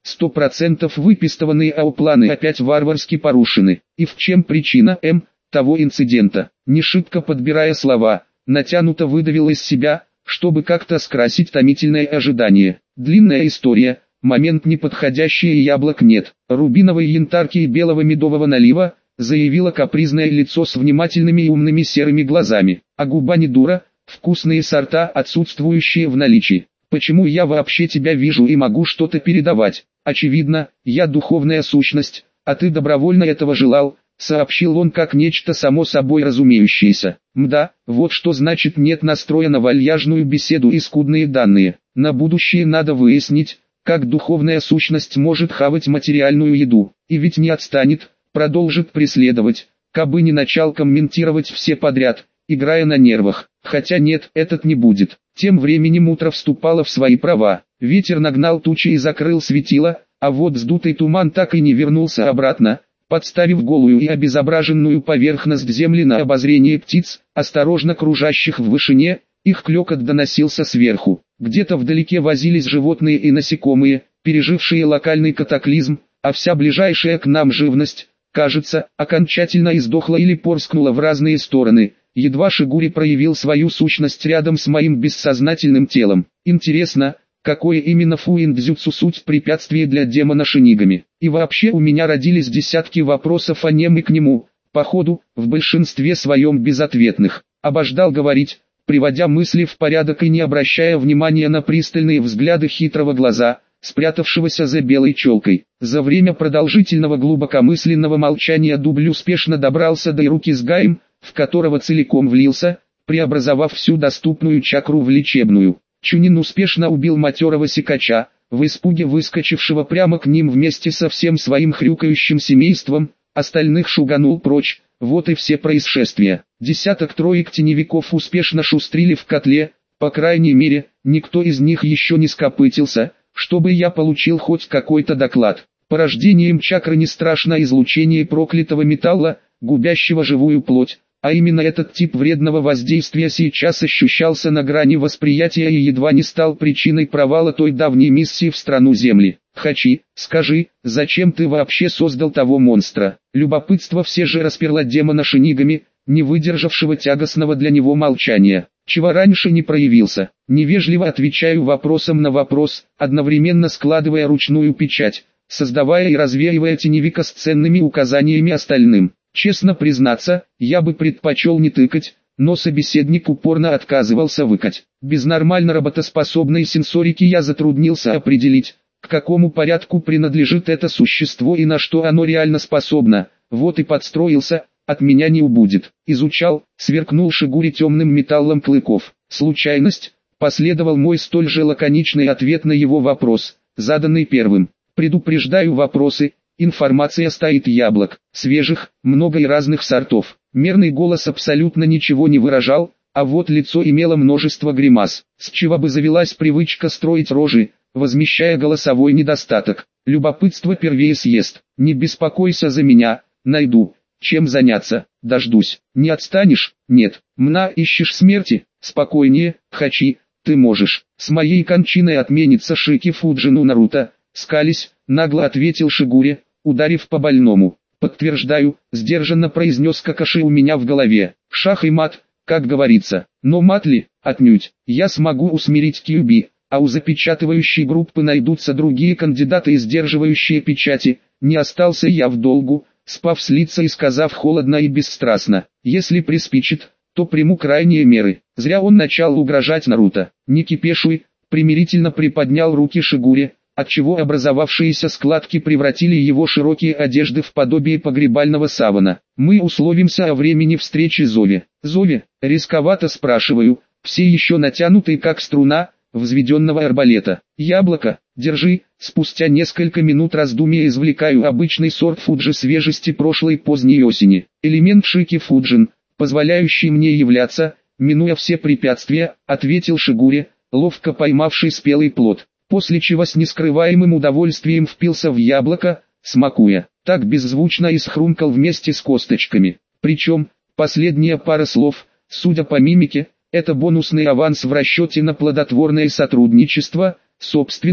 Сто процентов выпистованные АО-планы опять варварски порушены. И в чем причина, М, того инцидента? Не шибко подбирая слова, натянуто выдавил из себя, чтобы как-то скрасить томительное ожидание. Длинная история, момент неподходящий и яблок нет. Рубиновой янтарки и белого медового налива, заявило капризное лицо с внимательными и умными серыми глазами. А губа не дура, вкусные сорта, отсутствующие в наличии. Почему я вообще тебя вижу и могу что-то передавать? Очевидно, я духовная сущность, а ты добровольно этого желал, сообщил он как нечто само собой разумеющееся. Мда, вот что значит нет настроя на вальяжную беседу и скудные данные. На будущее надо выяснить, как духовная сущность может хавать материальную еду. И ведь не отстанет, продолжит преследовать, кабы не начал комментировать все подряд, играя на нервах. Хотя нет, этот не будет. Тем временем утро вступало в свои права. Ветер нагнал тучи и закрыл светило, а вот вздутый туман так и не вернулся обратно, подставив голую и обезображенную поверхность земли на обозрение птиц, осторожно кружащих в вышине. Их клёкот доносился сверху. Где-то вдалеке возились животные и насекомые, пережившие локальный катаклизм, а вся ближайшая к нам живность, кажется, окончательно издохла или порскнула в разные стороны. Едва Шигури проявил свою сущность рядом с моим бессознательным телом. Интересно, какое именно фуиндзюцу суть препятствие для демона Шинигами. И вообще у меня родились десятки вопросов о нем и к нему, походу, в большинстве своем безответных. Обождал говорить, приводя мысли в порядок и не обращая внимания на пристальные взгляды хитрого глаза, спрятавшегося за белой челкой. За время продолжительного глубокомысленного молчания дубль успешно добрался до руки с гаем, в которого целиком влился, преобразовав всю доступную чакру в лечебную. Чунин успешно убил матерого сикача, в испуге выскочившего прямо к ним вместе со всем своим хрюкающим семейством, остальных шуганул прочь. Вот и все происшествия. Десяток троек теневиков успешно шустрили в котле, по крайней мере, никто из них еще не скопытился, чтобы я получил хоть какой-то доклад. Порождением чакры не страшно излучение проклятого металла, губящего живую плоть, а именно этот тип вредного воздействия сейчас ощущался на грани восприятия и едва не стал причиной провала той давней миссии в страну Земли. Хачи, скажи, зачем ты вообще создал того монстра? Любопытство все же расперло демона Шинигами, не выдержавшего тягостного для него молчания. Чего раньше не проявился? Невежливо отвечаю вопросом на вопрос, одновременно складывая ручную печать, создавая и развеивая теневика с ценными указаниями остальным. Честно признаться, я бы предпочел не тыкать, но собеседник упорно отказывался выкать. Без нормально работоспособной сенсорики я затруднился определить, к какому порядку принадлежит это существо и на что оно реально способно. Вот и подстроился, от меня не убудет. Изучал, сверкнул Шигури темным металлом клыков. Случайность? Последовал мой столь же лаконичный ответ на его вопрос, заданный первым. Предупреждаю вопросы. Информация стоит яблок, свежих, много и разных сортов. Мерный голос абсолютно ничего не выражал, а вот лицо имело множество гримас. С чего бы завелась привычка строить рожи, возмещая голосовой недостаток. Любопытство первее съест. Не беспокойся за меня, найду, чем заняться, дождусь. Не отстанешь? Нет. Мна, ищешь смерти? Спокойнее, Хачи, ты можешь. С моей кончиной отменится Шики Фуджину Наруто. Скались, нагло ответил Шигури, ударив по больному. Подтверждаю, сдержанно произнес Какаши у меня в голове. Шах и мат, как говорится. Но мат ли? Отнюдь. Я смогу усмирить Кьюби, а у запечатывающей группы найдутся другие кандидаты и сдерживающие печати. Не остался я в долгу, спав с лица и сказав холодно и бесстрастно. Если приспичит, то приму крайние меры. Зря он начал угрожать Наруто. Не кипешуй, примирительно приподнял руки Шигури, отчего образовавшиеся складки превратили его широкие одежды в подобие погребального савана. Мы условимся о времени встречи Зови. Зови, рисковато спрашиваю, все еще натянутые как струна, взведенного арбалета. Яблоко, держи. Спустя несколько минут раздумья извлекаю обычный сорт фуджи свежести прошлой поздней осени. Элемент Шики Фуджин, позволяющий мне являться, минуя все препятствия, ответил Шигури, ловко поймавший спелый плод. После чего с нескрываемым удовольствием впился в яблоко, смакуя, так беззвучно и схрумкал вместе с косточками. Причем, последняя пара слов, судя по мимике, это бонусный аванс в расчете на плодотворное сотрудничество. Собственно,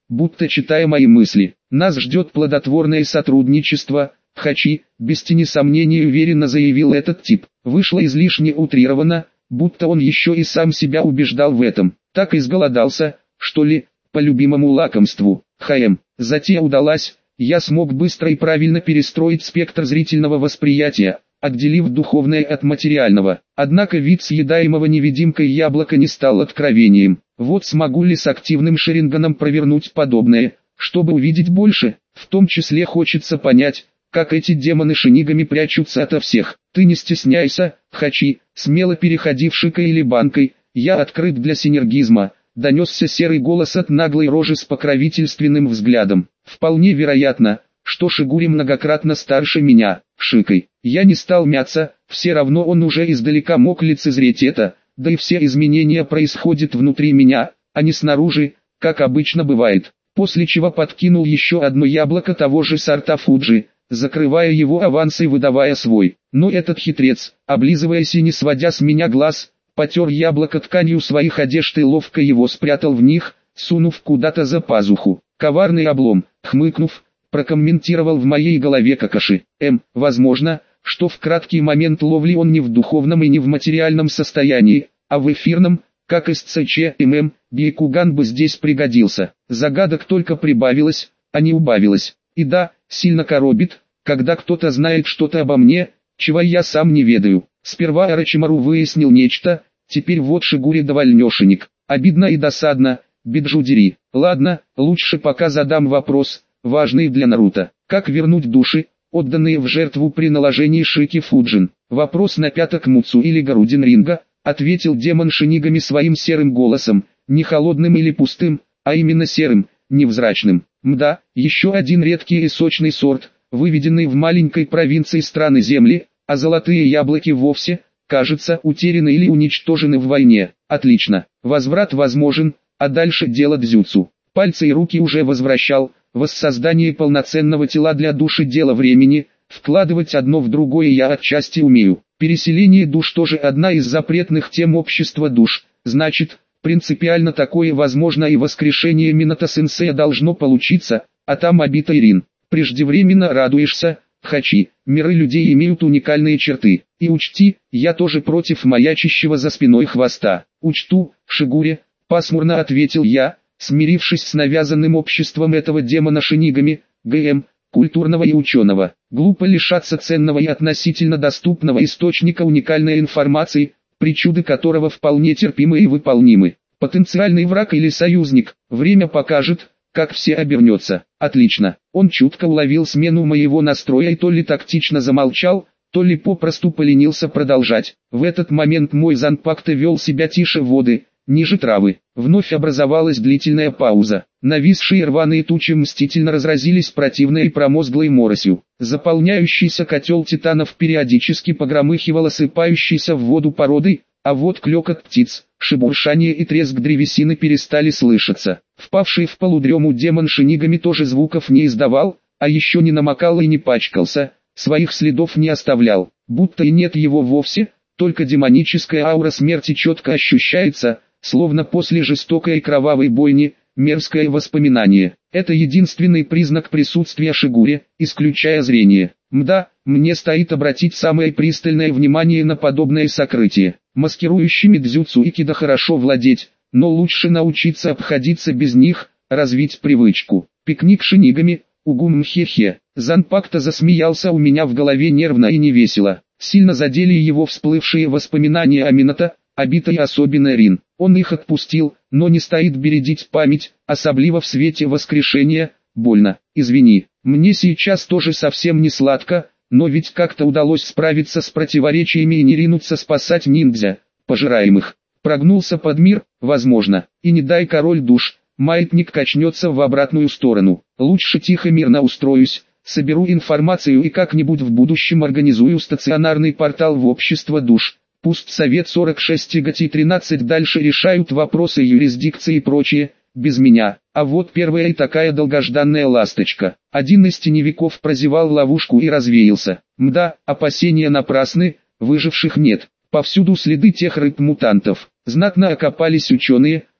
будто читая мои мысли. Нас ждет плодотворное сотрудничество, Хачи, без тени сомнений уверенно заявил этот тип. Вышло излишне утрированно, будто он еще и сам себя убеждал в этом. Так изголодался, что ли, по любимому лакомству. ХМ. Затея удалась, я смог быстро и правильно перестроить спектр зрительного восприятия, отделив духовное от материального. Однако вид съедаемого невидимкой яблока не стал откровением. Вот смогу ли с активным Шеринганом провернуть подобное, чтобы увидеть больше, в том числе хочется понять, как эти демоны шинигами прячутся ото всех. Ты не стесняйся, Хачи, смело переходи в шика или банкой, я открыт для синергизма, донесся серый голос от наглой рожи с покровительственным взглядом. Вполне вероятно, что Шигури многократно старше меня, Шикой. Я не стал мяться, все равно он уже издалека мог лицезреть это, да и все изменения происходят внутри меня, а не снаружи, как обычно бывает. После чего подкинул еще одно яблоко того же сорта Фуджи, закрывая его аванс и выдавая свой. Но этот хитрец, облизываясь и не сводя с меня глаз, потер яблоко тканью своих одежд и ловко его спрятал в них, сунув куда-то за пазуху. Коварный облом, хмыкнув, прокомментировал в моей голове Какаши. М, возможно, что в краткий момент ловли он не в духовном и не в материальном состоянии, а в эфирном, как из ЦЧ ММ, Бейкуган бы здесь пригодился. Загадок только прибавилось, а не убавилось. И да, сильно коробит, когда кто-то знает что-то обо мне, чего я сам не ведаю. Сперва Орочимару выяснил нечто, теперь вот Шигури довольнешенек. Обидно и досадно, Биджудери. Ладно, лучше пока задам вопрос, важный для Наруто. Как вернуть души, отданные в жертву при наложении Шики Фуджин? Вопрос на пяток Муцу или Гарудин Ринга, ответил демон шинигами своим серым голосом, не холодным или пустым, а именно серым, невзрачным. Мда, еще один редкий и сочный сорт, выведенный в маленькой провинции страны Земли, а золотые яблоки вовсе, кажется, утеряны или уничтожены в войне. Отлично, возврат возможен, а дальше дело дзюцу. Пальцы и руки уже возвращал, воссоздание полноценного тела для души дело времени, вкладывать одно в другое я отчасти умею. Переселение душ тоже одна из запретных тем общества душ, значит, принципиально такое возможно и воскрешение Минато-сенсея должно получиться, а там обита Ирин. Преждевременно радуешься, Хачи, миры людей имеют уникальные черты. И учти, я тоже против маячащего за спиной хвоста. Учту, Шигури, пасмурно ответил я, смирившись с навязанным обществом этого демона шинигами, ГМ, культурного и ученого. Глупо лишаться ценного и относительно доступного источника уникальной информации, причуды которого вполне терпимы и выполнимы. Потенциальный враг или союзник, время покажет, как все обернется. Отлично, он чутко уловил смену моего настроя и то ли тактично замолчал, то ли попросту поленился продолжать. В этот момент мой Занпакто вел себя тише воды, ниже травы. Вновь образовалась длительная пауза. Нависшие рваные тучи мстительно разразились противной и промозглой моросью. Заполняющийся котел титанов периодически погромыхивал осыпающейся в воду породой, а вот клёкот птиц, шебуршание и треск древесины перестали слышаться. Впавший в полудрему демон шинигами тоже звуков не издавал, а еще не намокал и не пачкался, своих следов не оставлял, будто и нет его вовсе, только демоническая аура смерти четко ощущается, словно после жестокой и кровавой бойни, мерзкое воспоминание. Это единственный признак присутствия Шигури, исключая зрение. Мда, мне стоит обратить самое пристальное внимание на подобное сокрытие. Маскирующими дзюцу и кидо хорошо владеть, но лучше научиться обходиться без них, развить привычку. Пикник шинигами, угум мхе-хе. Занпакто засмеялся у меня в голове нервно и невесело. Сильно задели его всплывшие воспоминания о Минато, обитой особенно Рин. Он их отпустил, но не стоит бередить память, особливо в свете воскрешения. Больно, извини, мне сейчас тоже совсем не сладко, но ведь как-то удалось справиться с противоречиями и не ринуться спасать ниндзя, пожираемых. Прогнулся под мир, возможно, и не дай король душ, маятник качнется в обратную сторону. Лучше тихо мирно устроюсь, соберу информацию и как-нибудь в будущем организую стационарный портал в общество душ. Пусть Совет сорок шесть и ГАТИ тринадцать дальше решают вопросы юрисдикции и прочее, без меня. А вот первая и такая долгожданная ласточка. Один из теневиков прозевал ловушку и развеялся. Мда, опасения напрасны, выживших нет. Повсюду следы тех рыб-мутантов. Знатно окопались ученые,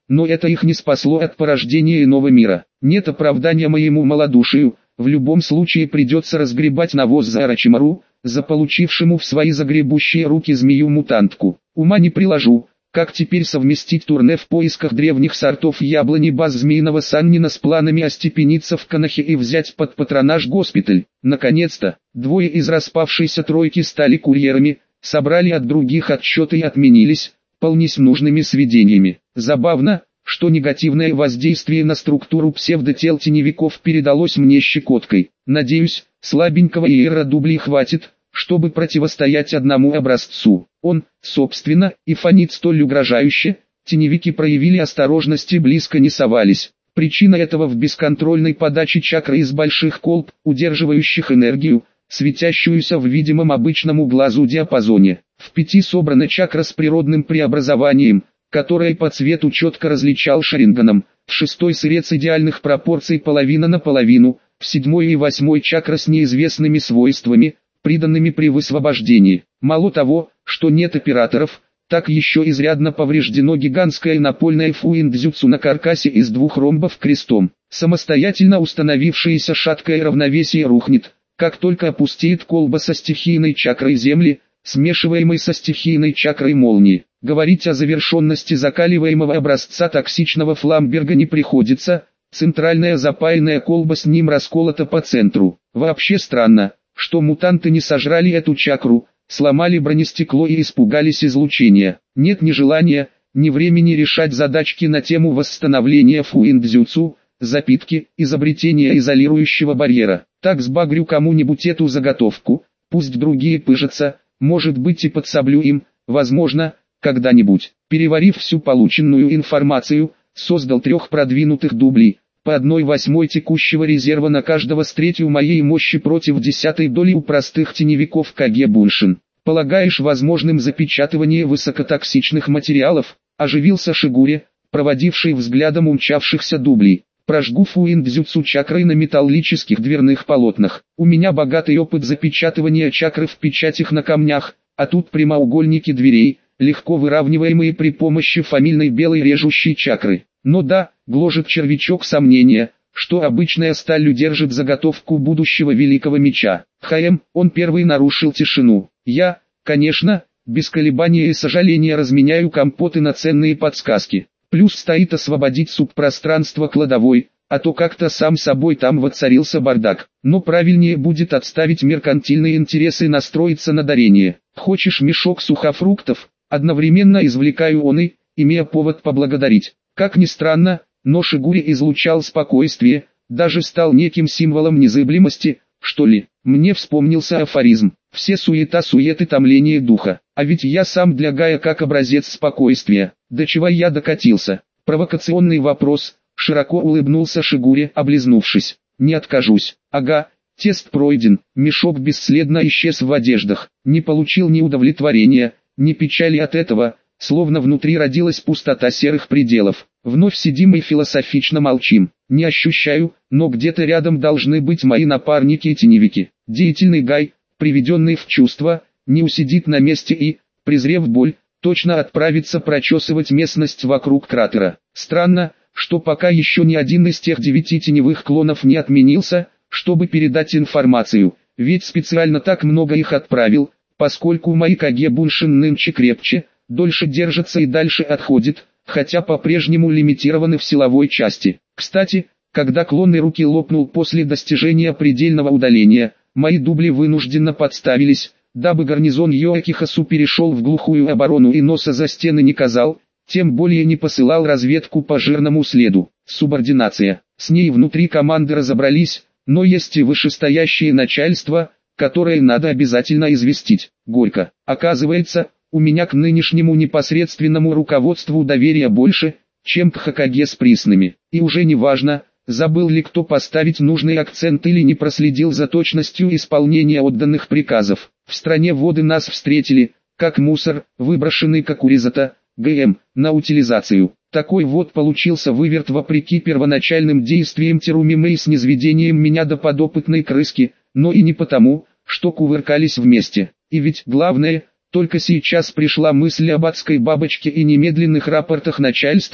но это их не спасло от порождения иного мира. Нет оправдания моему малодушию, в любом случае придется разгребать навоз за Орочимару, за получившему в свои загребущие руки змею-мутантку. Ума не приложу, как теперь совместить турне в поисках древних сортов яблони баз Змеиного Саннина с планами остепениться в Канахе и взять под патронаж госпиталь. Наконец-то, двое из распавшейся тройки стали курьерами, собрали от других отчеты и отменились, полнись нужными сведениями. Забавно, что негативное воздействие на структуру псевдотел теневиков передалось мне щекоткой. Надеюсь, слабенького иеродублей хватит, чтобы противостоять одному образцу. Он, собственно, и фонит столь угрожающе, теневики проявили осторожность и близко не совались. Причина этого в бесконтрольной подаче чакры из больших колб, удерживающих энергию, светящуюся в видимом обычному глазу диапазоне. В пяти собрана чакра с природным преобразованием, которое по цвету четко различал Шаринганом, в шестой сырец идеальных пропорций половина на половину, в седьмой и восьмой чакра с неизвестными свойствами, приданными при высвобождении. Мало того, что нет операторов, так еще изрядно повреждено гигантское напольное фуиндзюцу на каркасе из двух ромбов крестом. Самостоятельно установившееся шаткое равновесие рухнет, как только опустеет колба со стихийной чакрой земли, смешиваемой со стихийной чакрой молнии. Говорить о завершенности закаливаемого образца токсичного фламберга не приходится, центральная запаянная колба с ним расколота по центру. Вообще странно, что мутанты не сожрали эту чакру, сломали бронестекло и испугались излучения. Нет ни желания, ни времени решать задачки на тему восстановления фуиндзюцу, запитки, изобретения изолирующего барьера. Так сбагрю кому-нибудь эту заготовку, пусть другие пыжатся, может быть и подсоблю им, возможно, когда-нибудь. Переварив всю полученную информацию, создал трех продвинутых дублей, по одной восьмой текущего резерва на каждого с третью моей мощи против десятой доли у простых теневиков Каге Буншин. Полагаешь возможным запечатывание высокотоксичных материалов? Оживился Шигури, проводивший взглядом умчавшихся дублей. Прожгу фуиндзюцу чакрой на металлических дверных полотнах. У меня богатый опыт запечатывания чакры в печатях на камнях, а тут прямоугольники дверей, легко выравниваемые при помощи фамильной белой режущей чакры. Но да, гложет червячок сомнения, что обычная сталь удержит заготовку будущего великого меча. ХМ, он первый нарушил тишину. Я, конечно, без колебания и сожаления разменяю компоты на ценные подсказки. Плюс стоит освободить субпространство кладовой, а то как-то сам собой там воцарился бардак. Но правильнее будет отставить меркантильные интересы и настроиться на дарение. Хочешь мешок сухофруктов? Одновременно извлекаю он и, имея повод поблагодарить. Как ни странно, но Шигури излучал спокойствие, даже стал неким символом незыблемости, что ли. Мне вспомнился афоризм: все суета-суеты томление духа. А ведь я сам для Гая как образец спокойствия. До чего я докатился? Провокационный вопрос, широко улыбнулся Шигури, облизнувшись. Не откажусь. Ага, тест пройден, мешок бесследно исчез в одеждах. Не получил ни удовлетворения, ни печали от этого, словно внутри родилась пустота серых пределов. Вновь сидим и философично молчим. Не ощущаю, но где-то рядом должны быть мои напарники и теневики. Деятельный Гай, приведенный в чувство, не усидит на месте и, презрев боль, точно отправится прочесывать местность вокруг кратера. Странно, что пока еще ни один из тех девяти теневых клонов не отменился, чтобы передать информацию, ведь специально так много их отправил, поскольку мои Каге Буншин нынче крепче, дольше держится и дальше отходит, хотя по-прежнему лимитированы в силовой части. Кстати, когда клонный руки лопнул после достижения предельного удаления, мои дубли вынужденно подставились, дабы гарнизон Йоакихасу перешел в глухую оборону и носа за стены не казал, тем более не посылал разведку по жирному следу. Субординация. С ней внутри команды разобрались, но есть и вышестоящее начальство, которое надо обязательно известить. Горько. Оказывается, у меня к нынешнему непосредственному руководству доверия больше, чем к Хокаге с приснами. И уже не важно, забыл ли кто поставить нужный акцент или не проследил за точностью исполнения отданных приказов. В стране воды нас встретили, как мусор, выброшенный как урезата, ГМ, на утилизацию. Такой вот получился выверт вопреки первоначальным действиям Терумимэй с низведением меня до подопытной крыски, но и не потому, что кувыркались вместе. И ведь главное, только сейчас пришла мысль об адской бабочке и немедленных рапортах начальству,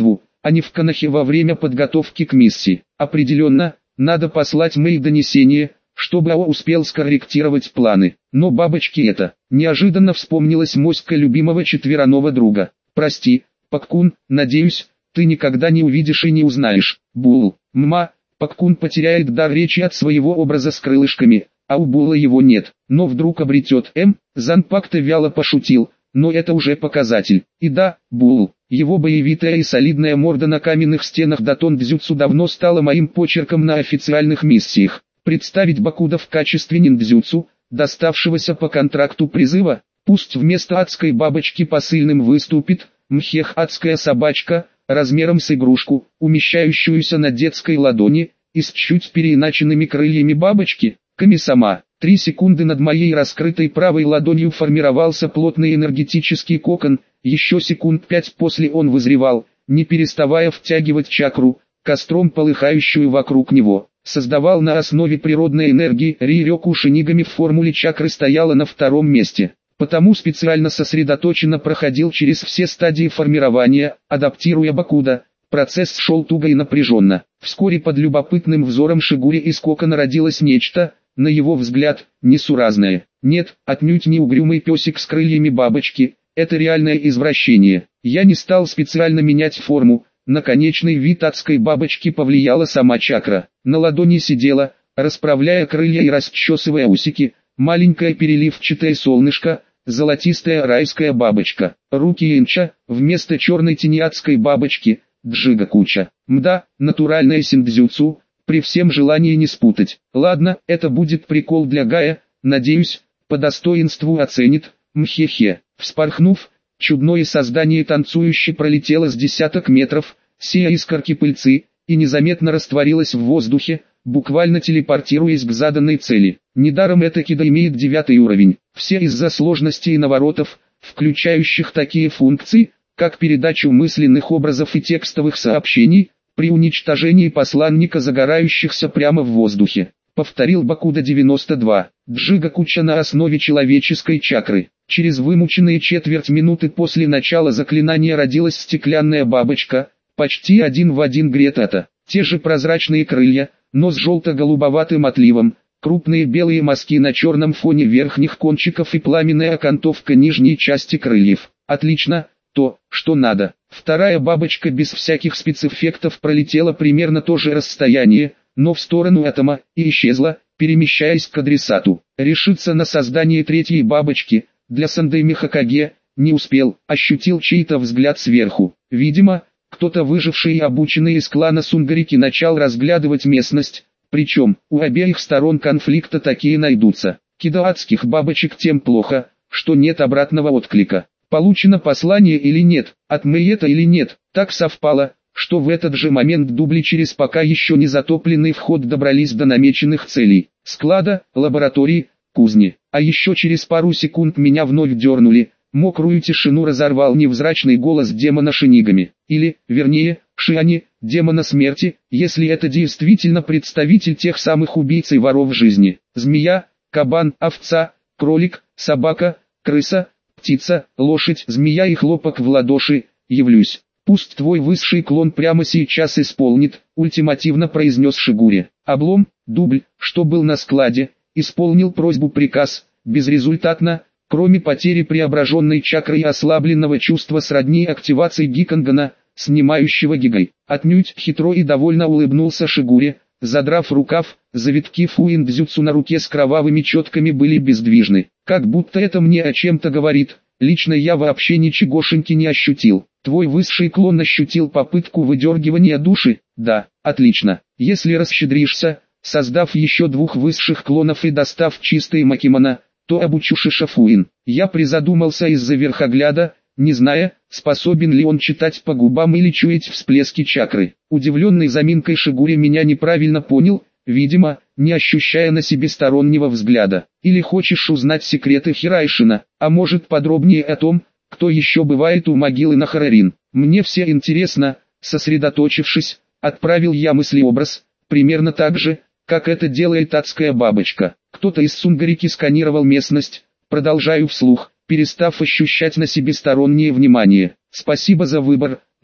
а не в Канахе во время подготовки к миссии. Определенно, надо послать мейл донесение, чтобы АО успел скорректировать планы. Но бабочки это. Неожиданно вспомнилась моська любимого четвероногого друга. Прости, Паккун, надеюсь, ты никогда не увидишь и не узнаешь. Бул. Мма, Паккун потеряет дар речи от своего образа с крылышками, а у Була его нет. Но вдруг обретет. М. Занпакта вяло пошутил, но это уже показатель. И да, Бул. Его боевитая и солидная морда на каменных стенах Датон Дзюцу давно стала моим почерком на официальных миссиях. Представить Бакуда в качестве ниндзюцу, доставшегося по контракту призыва, пусть вместо адской бабочки посыльным выступит, мхех адская собачка, размером с игрушку, умещающуюся на детской ладони, и с чуть переиначенными крыльями бабочки, Ками-сама. Три секунды над моей раскрытой правой ладонью формировался плотный энергетический кокон, еще секунд пять после он вызревал, не переставая втягивать чакру, костром полыхающую вокруг него. Создавал на основе природной энергии. Рирёку Шинигами в формуле чакры стояла на втором месте. Потому специально сосредоточенно проходил через все стадии формирования, адаптируя Бакуда. Процесс шел туго и напряженно. Вскоре под любопытным взором Шигури из кокона родилось нечто, на его взгляд, несуразное. Нет, отнюдь не угрюмый песик с крыльями бабочки, это реальное извращение. Я не стал специально менять форму. На конечный вид адской бабочки повлияла сама чакра. На ладони сидела, расправляя крылья и расчесывая усики, маленькое переливчатое солнышко, золотистая райская бабочка. Руки Инча, вместо черной тени адской бабочки, Джигакуча. Мда, натуральная синдзюцу, при всем желании не спутать. Ладно, это будет прикол для Гая, надеюсь, по достоинству оценит, мхе-хе. Вспорхнув, чудное создание танцующе пролетело с десяток метров, сея искорки пыльцы, и незаметно растворилось в воздухе, буквально телепортируясь к заданной цели. Недаром эта кида имеет девятый уровень. Все из-за сложностей наворотов, включающих такие функции, как передачу мысленных образов и текстовых сообщений, при уничтожении посланника загорающихся прямо в воздухе. Повторил Бакуда девяносто два. Джигакуча на основе человеческой чакры. Через вымученные четверть минуты после начала заклинания родилась стеклянная бабочка, почти один в один Гретата. Те же прозрачные крылья, но с желто-голубоватым отливом, крупные белые мазки на черном фоне верхних кончиков и пламенная окантовка нижней части крыльев. Отлично, то, что надо. Вторая бабочка без всяких спецэффектов пролетела примерно то же расстояние, но в сторону атома, и исчезла, перемещаясь к адресату. Решиться на создание третьей бабочки, для Сандайми Хокаге, не успел, ощутил чей-то взгляд сверху. Видимо, кто-то выживший и обученный из клана Сунгарики начал разглядывать местность, причем, у обеих сторон конфликта такие найдутся. Кида адских бабочек тем плохо, что нет обратного отклика. Получено послание или нет, от Мэйета или нет, так совпало, что в этот же момент дубли через пока еще не затопленный вход добрались до намеченных целей. Склада, лаборатории, кузни. А еще через пару секунд меня вновь дернули, мокрую тишину разорвал невзрачный голос демона Шинигами. Или, вернее, Шиани, демона смерти, если это действительно представитель тех самых убийц и воров жизни. Змея, кабан, овца, кролик, собака, крыса, птица, лошадь, змея и хлопок в ладоши, явлюсь. Пусть твой высший клон прямо сейчас исполнит, ультимативно произнес Шигури. Облом, дубль, что был на складе, исполнил просьбу приказ, безрезультатно, кроме потери преображенной чакры и ослабленного чувства сродни активации Гикангана, снимающего гигой. Отнюдь хитро и довольно улыбнулся Шигури, задрав рукав, завитки фуиндзюцу на руке с кровавыми четками были бездвижны. Как будто это мне о чем-то говорит, лично я вообще ничегошеньки не ощутил. Твой высший клон ощутил попытку выдергивания души? Да, отлично. Если расщедришься, создав еще двух высших клонов и достав чистые макимона, то обучу Шишафуин. Я призадумался из-за верхогляда, не зная, способен ли он читать по губам или чуять всплески чакры. Удивленный заминкой Шигури меня неправильно понял, видимо, не ощущая на себе стороннего взгляда. Или хочешь узнать секреты Хирайшина, а может подробнее о том, кто еще бывает у могилы Нахарарин. Мне все интересно, сосредоточившись, отправил я мыслеобраз, примерно так же, как это делает адская бабочка. Кто-то из Сунгарики сканировал местность, продолжаю вслух, перестав ощущать на себе стороннее внимание. Спасибо за выбор,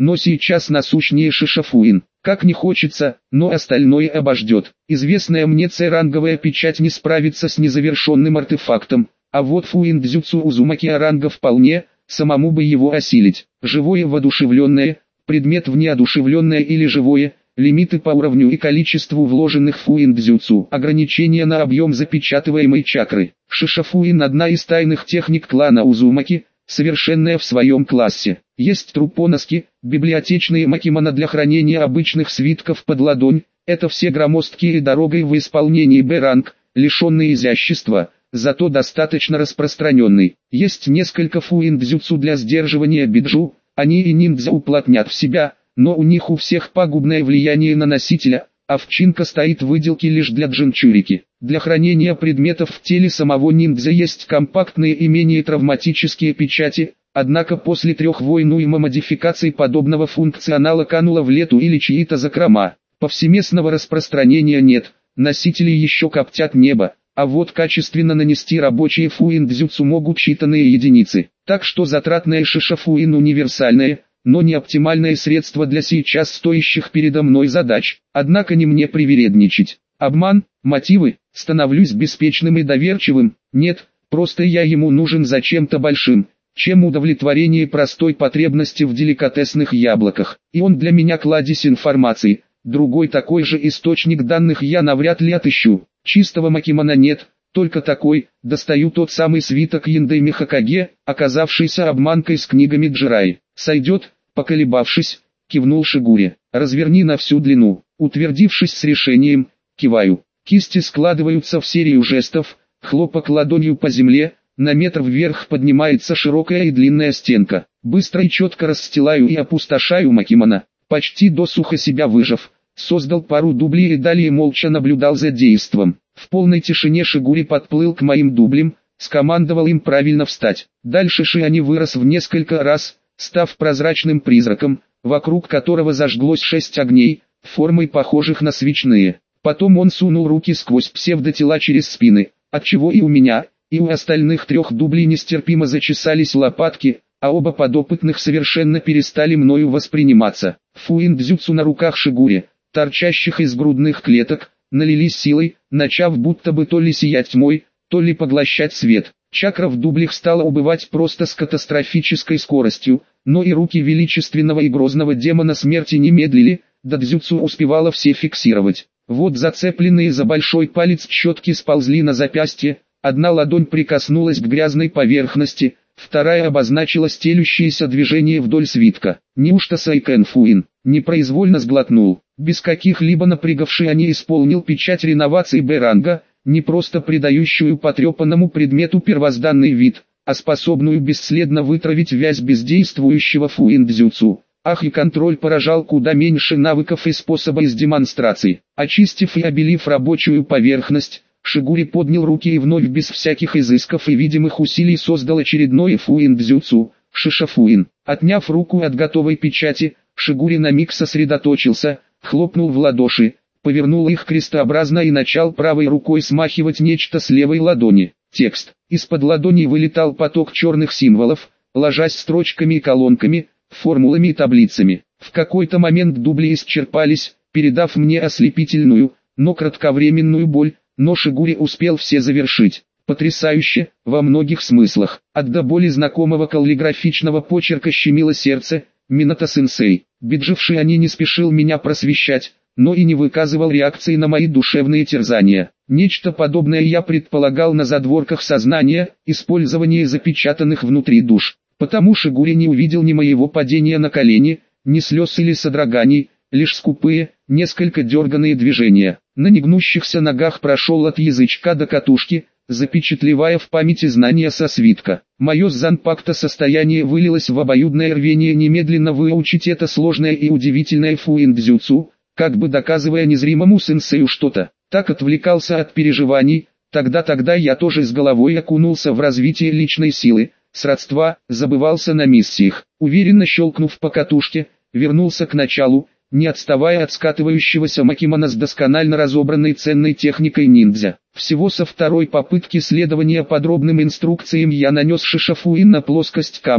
но сейчас насущнее Шишафуин. Как не хочется, но остальное обождет. Известная мне С-ранговая печать не справится с незавершенным артефактом, а вот фуиндзюцу Узумаки ранга вполне, самому бы его осилить. Живое воодушевленное, предмет внеодушевленное или живое, лимиты по уровню и количеству вложенных фуиндзюцу, ограничения на объем запечатываемой чакры. Шишафуин – одна из тайных техник клана Узумаки, совершенная в своем классе. Есть трупоноски, библиотечные макимана для хранения обычных свитков под ладонь, это все громоздкие дорогой в исполнении Б-ранг, лишенные изящества, зато достаточно распространенный. Есть несколько фуиндзюцу для сдерживания биджу, они и ниндзя уплотнят в себя, но у них у всех пагубное влияние на носителя, а вчинка стоит в выделке лишь для джинчурики. Для хранения предметов в теле самого ниндзя есть компактные и менее травматические печати, однако после трех войн уйма модификаций подобного функционала канула в лету или чьи-то закрома. Повсеместного распространения нет, носители еще коптят небо, а вот качественно нанести рабочие фуиндзюцу могут считанные единицы. Так что затратное Шишафуин универсальное, но не оптимальное средство для сейчас стоящих передо мной задач. Однако не мне привередничать. Обман, мотивы, становлюсь беспечным и доверчивым, нет, просто я ему нужен за чем-то большим, чем удовлетворение простой потребности в деликатесных яблоках. И он для меня кладезь информации, другой такой же источник данных я навряд ли отыщу. Чистого макимана нет, только такой, достаю тот самый свиток Яндайми Хокаге, оказавшийся обманкой с книгами Джирай. Сойдет, поколебавшись, кивнул Шигури. Разверни на всю длину. Утвердившись с решением, киваю. Кисти складываются в серию жестов, хлопок ладонью по земле, на метр вверх поднимается широкая и длинная стенка. Быстро и четко расстилаю и опустошаю макимана, почти досуха себя выжав. Создал пару дублей и далее молча наблюдал за действом. В полной тишине Шигури подплыл к моим дублям, скомандовал им правильно встать. Дальше Шиани вырос в несколько раз, став прозрачным призраком, вокруг которого зажглось шесть огней, формой похожих на свечные. Потом он сунул руки сквозь псевдотела через спины, отчего и у меня, и у остальных трех дублей нестерпимо зачесались лопатки, а оба подопытных совершенно перестали мною восприниматься. Фуиндзюцу на руках Шигури, торчащих из грудных клеток, налились силой, начав будто бы то ли сиять тьмой, то ли поглощать свет. Чакра в дублях стала убывать просто с катастрофической скоростью, но и руки величественного и грозного демона смерти не медлили, да дзюцу успевала все фиксировать. Вот зацепленные за большой палец щетки сползли на запястье, одна ладонь прикоснулась к грязной поверхности, вторая обозначила стелющееся движение вдоль свитка. Неужто Сайкен Фуин? Непроизвольно сглотнул. Без каких-либо напрягавший они исполнил печать реновации Б-ранга, не просто придающую потрепанному предмету первозданный вид, а способную бесследно вытравить вязь бездействующего фуиндзюцу. Ах, и контроль поражал куда меньше навыков и способа из демонстраций. Очистив и обелив рабочую поверхность, Шигури поднял руки и вновь без всяких изысков и видимых усилий создал очередное фуиндзюцу, Шишафуин. Отняв руку от готовой печати, Шигури на миг сосредоточился, хлопнул в ладоши, повернул их крестообразно и начал правой рукой смахивать нечто с левой ладони. Текст. Из-под ладони вылетал поток черных символов, ложась строчками и колонками, формулами и таблицами. В какой-то момент дубли исчерпались, передав мне ослепительную, но кратковременную боль, но Шигури успел все завершить. Потрясающе, во многих смыслах. От до боли знакомого каллиграфичного почерка щемило сердце. Минато-сенсей, бидживший они не спешил меня просвещать, но и не выказывал реакции на мои душевные терзания. Нечто подобное я предполагал на задворках сознания, использование запечатанных внутри душ. Потому Шигури не увидел ни моего падения на колени, ни слез или содроганий, лишь скупые, несколько дерганные движения. На негнущихся ногах прошел от язычка до катушки, запечатлевая в памяти знания со свитка. Мое занпакта состояние вылилось в обоюдное рвение немедленно выучить это сложное и удивительное фуиндзюцу, как бы доказывая незримому сенсею что-то. Так отвлекался от переживаний, тогда-тогда я тоже с головой окунулся в развитие личной силы, сродства, забывался на миссиях. Уверенно щелкнув по катушке, вернулся к началу, не отставая от скатывающегося макимана с досконально разобранной ценной техникой ниндзя. Всего со второй попытки следования подробным инструкциям я нанес Шишафуин на плоскость камня,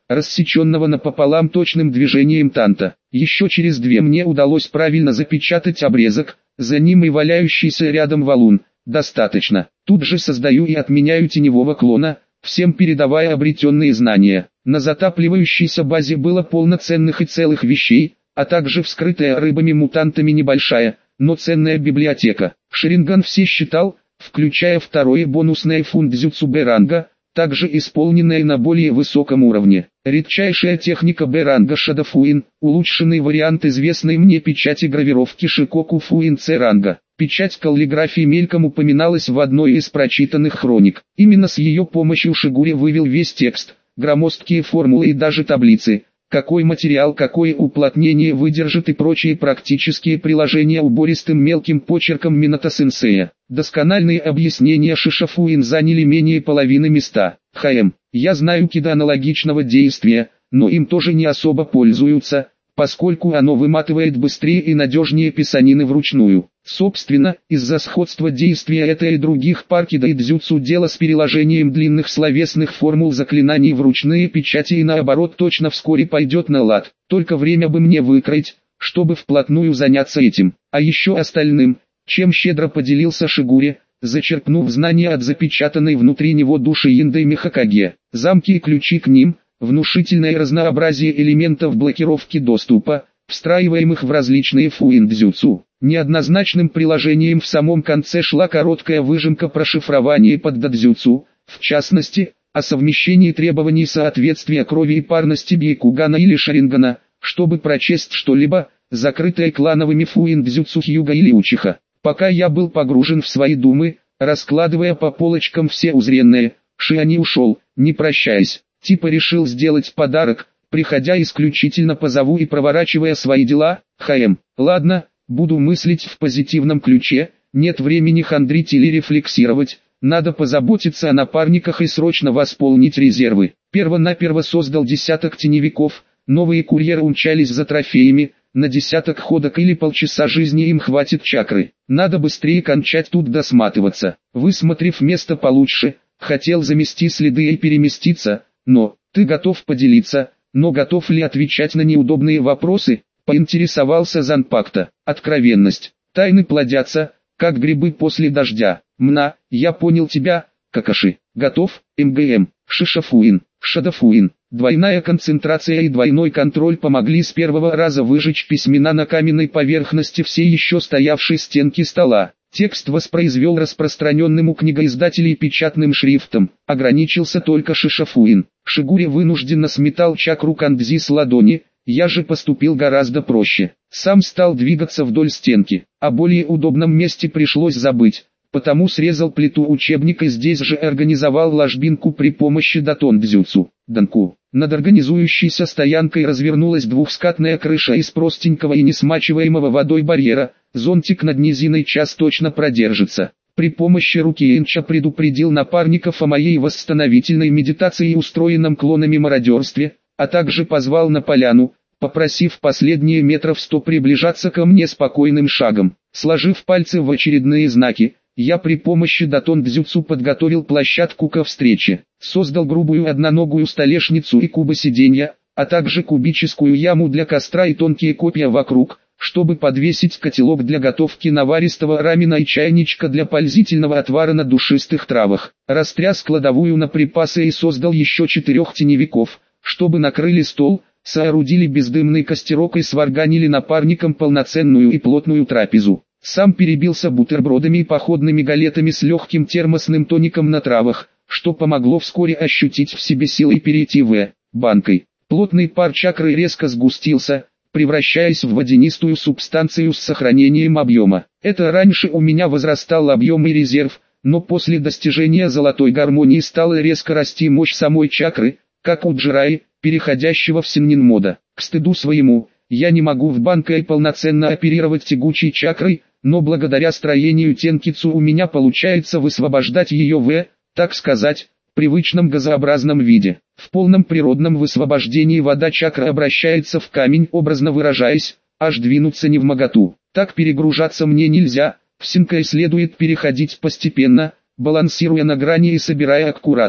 рассеченного напополам точным движением танта. Еще через две мне удалось правильно запечатать обрезок, за ним и валяющийся рядом валун. Достаточно. Тут же создаю и отменяю теневого клона, всем передавая обретенные знания. На затапливающейся базе было полно ценных и целых вещей, а также вскрытая рыбами-мутантами небольшая, но ценная библиотека. Шаринган все считал, включая второе бонусное фундзюцу Б-ранга, также исполненное на более высоком уровне. Редчайшая техника Б-ранга Шадофуин, улучшенный вариант известной мне печати гравировки Шикоку Фуин С-ранга. Печать каллиграфии мельком упоминалась в одной из прочитанных хроник. Именно с ее помощью Шигури вывел весь текст, громоздкие формулы и даже таблицы, какой материал какое уплотнение выдержит и прочие практические приложения убористым мелким почерком Минато-сенсея. Доскональные объяснения Шишофуин заняли менее половины места. ХМ. Я знаю кида аналогичного действия, но им тоже не особо пользуются, поскольку оно выматывает быстрее и надежнее писанины вручную. Собственно, из-за сходства действия этой и других пар кида и дзюцу дело с переложением длинных словесных формул заклинаний в ручные печати и наоборот точно вскоре пойдет на лад. Только время бы мне выкроить, чтобы вплотную заняться этим. А еще остальным, чем щедро поделился Шигури, зачерпнув знания от запечатанной внутри него души Инда и Михакаге. Замки и ключи к ним, внушительное разнообразие элементов блокировки доступа, встраиваемых в различные фуин-дзюцу. Неоднозначным приложением в самом конце шла короткая выжимка про шифрование под дадзюцу, в частности, о совмещении требований соответствия крови и парности Бейкугана или Шарингана, чтобы прочесть что-либо, закрытое клановыми фуин-дзюцу Хьюга или Учиха. Пока я был погружен в свои думы, раскладывая по полочкам все узренное, Шиани ушел, не прощаясь. Типа решил сделать подарок, приходя исключительно по зову и проворачивая свои дела. ХМ. Ладно, буду мыслить в позитивном ключе, нет времени хандрить или рефлексировать, надо позаботиться о напарниках и срочно восполнить резервы. Перво-наперво создал десяток теневиков, новые курьеры умчались за трофеями, на десяток ходок или полчаса жизни им хватит чакры. Надо быстрее кончать тут досматриваться. Высмотрев место получше, хотел замести следы и переместиться, но, ты готов поделиться, но готов ли отвечать на неудобные вопросы? Поинтересовался Занпакта. Откровенность. Тайны плодятся, как грибы после дождя. Мна, я понял тебя, Какаши. Готов, МГМ, Шишофуин, Шадофуин. Двойная концентрация и двойной контроль помогли с первого раза выжечь письмена на каменной поверхности всей еще стоявшей стенки стола. Текст воспроизвел распространенным у книгоиздателей печатным шрифтом, ограничился только Шишофуин. Шигури вынужденно сметал чакру кандзи с ладони, я же поступил гораздо проще. Сам стал двигаться вдоль стенки, о более удобном месте пришлось забыть, потому срезал плиту учебника и здесь же организовал ложбинку при помощи датон-дзюцу. Данку. Над организующейся стоянкой развернулась двухскатная крыша из простенького и несмачиваемого водой барьера, зонтик над низиной час точно продержится. При помощи руки Инча предупредил напарников о моей восстановительной медитации и устроенном клонами мародерстве, а также позвал на поляну, попросив последние метров сто приближаться ко мне спокойным шагом. Сложив пальцы в очередные знаки, я при помощи датон-дзюцу подготовил площадку ко встрече, создал грубую одноногую столешницу и кубы сиденья, а также кубическую яму для костра и тонкие копья вокруг, чтобы подвесить котелок для готовки наваристого рамена и чайничка для пользительного отвара на душистых травах. Растряс кладовую на припасы и создал еще четырех теневиков, чтобы накрыли стол, соорудили бездымный костерок и сварганили напарникам полноценную и плотную трапезу. Сам перебился бутербродами и походными галетами с легким термосным тоником на травах, что помогло вскоре ощутить в себе силы и перейти в банкой. Плотный пар чакры резко сгустился, превращаясь в водянистую субстанцию с сохранением объема. Это раньше у меня возрастал объем и резерв, но после достижения золотой гармонии стала резко расти мощь самой чакры, как у Джираи, переходящего в синнин мода. К стыду своему, я не могу в банкой полноценно оперировать тягучей чакрой, но благодаря строению тенкицу у меня получается высвобождать ее в, так сказать, привычном газообразном виде. В полном природном высвобождении вода чакры обращается в камень, образно выражаясь, аж двинуться не вмоготу. Так перегружаться мне нельзя, в синкай следует переходить постепенно, балансируя на грани и собирая аккуратно.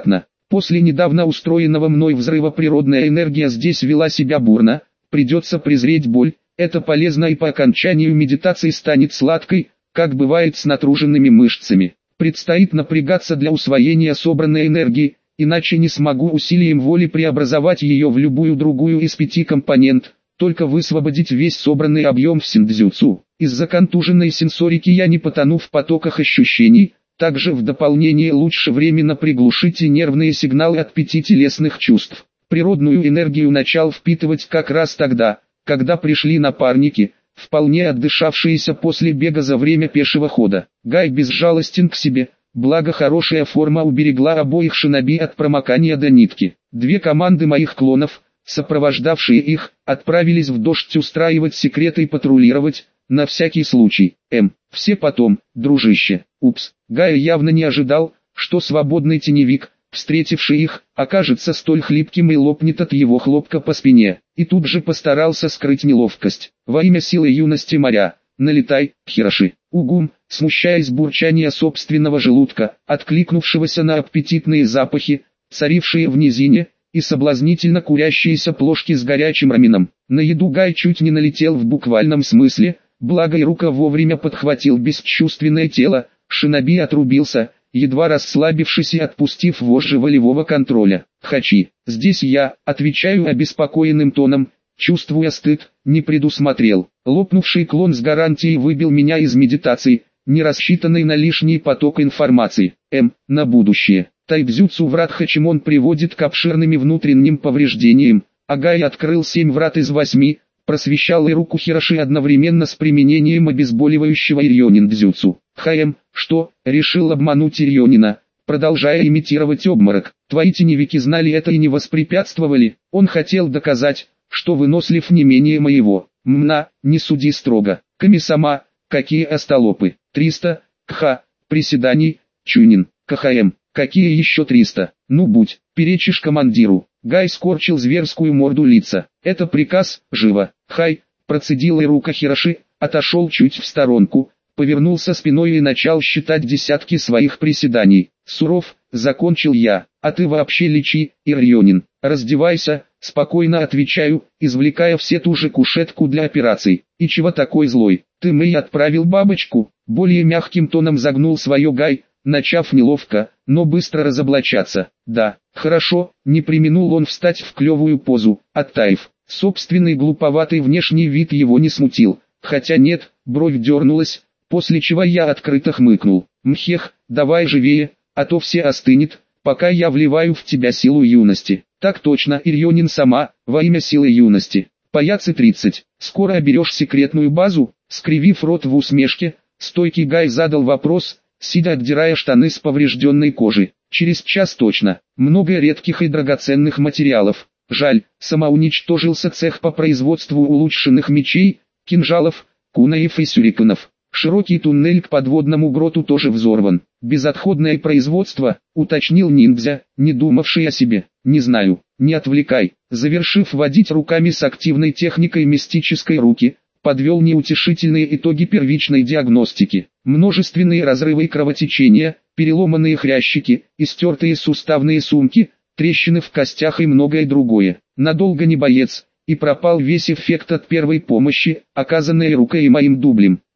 После недавно устроенного мной взрыва природная энергия здесь вела себя бурно, придется презреть боль, это полезно и по окончанию медитации станет сладкой, как бывает с натруженными мышцами. Предстоит напрягаться для усвоения собранной энергии, иначе не смогу усилием воли преобразовать ее в любую другую из пяти компонент, только высвободить весь собранный объем в синдзюцу. Из-за контуженной сенсорики я не потону в потоках ощущений, также в дополнение лучше временно приглушите нервные сигналы от пяти телесных чувств. Природную энергию начал впитывать как раз тогда, когда пришли напарники, вполне отдышавшиеся после бега за время пешего хода. Гай безжалостен к себе, благо хорошая форма уберегла обоих шиноби от промокания до нитки. Две команды моих клонов, сопровождавшие их, отправились в дождь устраивать секреты и патрулировать, на всякий случай. М. Все потом, дружище. Упс. Гай явно не ожидал, что свободный теневик, встретивший их, окажется столь хлипким и лопнет от его хлопка по спине, и тут же постарался скрыть неловкость. Во имя силы юности моря, налетай, Хироши. Угум, смущаясь бурчания собственного желудка, откликнувшегося на аппетитные запахи, царившие в низине, и соблазнительно курящиеся плошки с горячим рамином. На еду Гай чуть не налетел в буквальном смысле, благо Ирука вовремя подхватил бесчувственное тело, шиноби отрубился, едва расслабившись и отпустив вожжи волевого контроля. «Хачи, здесь я», отвечаю обеспокоенным тоном, чувствуя стыд, не предусмотрел. Лопнувший клон с гарантией выбил меня из медитации, не рассчитанный на лишний поток информации. М. На будущее. Тайдзюцу врат Хачимон приводит к обширным внутренним повреждениям, а Гай открыл семь врат из восьми, просвещал и руку Хироши одновременно с применением обезболивающего Ирьонин-дзюцу. Хаем, что, решил обмануть Ирьонина, продолжая имитировать обморок. Твои теневики знали это и не воспрепятствовали. Он хотел доказать, что вынослив не менее моего. Мна, не суди строго. Ками-сама, какие остолопы. триста, кха, приседаний, чунин, кхм. Какие еще триста? Ну будь, перечишь командиру. Гай скорчил зверскую морду лица. Это приказ, живо. Хай, процедил Ирука Хироши, отошел чуть в сторонку, повернулся спиной и начал считать десятки своих приседаний. Суров, закончил я, а ты вообще лечи, Ирьонин. Раздевайся, спокойно отвечаю, извлекая все ту же кушетку для операций. И чего такой злой? Ты Мэй отправил бабочку? Более мягким тоном загнул свое Гай, начав неловко, но быстро разоблачаться. Да, хорошо, не преминул он встать в клевую позу, оттаив. Собственный глуповатый внешний вид его не смутил, хотя нет, бровь дернулась, после чего я открыто хмыкнул. Мхех, давай живее, а то все остынет, пока я вливаю в тебя силу юности. Так точно, Ирьонин сама, во имя силы юности. Паяцы тридцать. Скоро оберешь секретную базу? Скривив рот в усмешке, стойкий Гай задал вопрос, сидя отдирая штаны с поврежденной кожи. Через час точно. Много редких и драгоценных материалов. Жаль, самоуничтожился цех по производству улучшенных мечей, кинжалов, кунаев и сюрикенов. Широкий туннель к подводному гроту тоже взорван. Безотходное производство, уточнил ниндзя, не думавший о себе. Не знаю, не отвлекай. Завершив водить руками с активной техникой мистической руки, подвел неутешительные итоги первичной диагностики. Множественные разрывы и кровотечения, переломанные хрящики, истертые суставные сумки, трещины в костях и многое другое. Надолго не боец, и пропал весь эффект от первой помощи, оказанной рукой и моим дублем.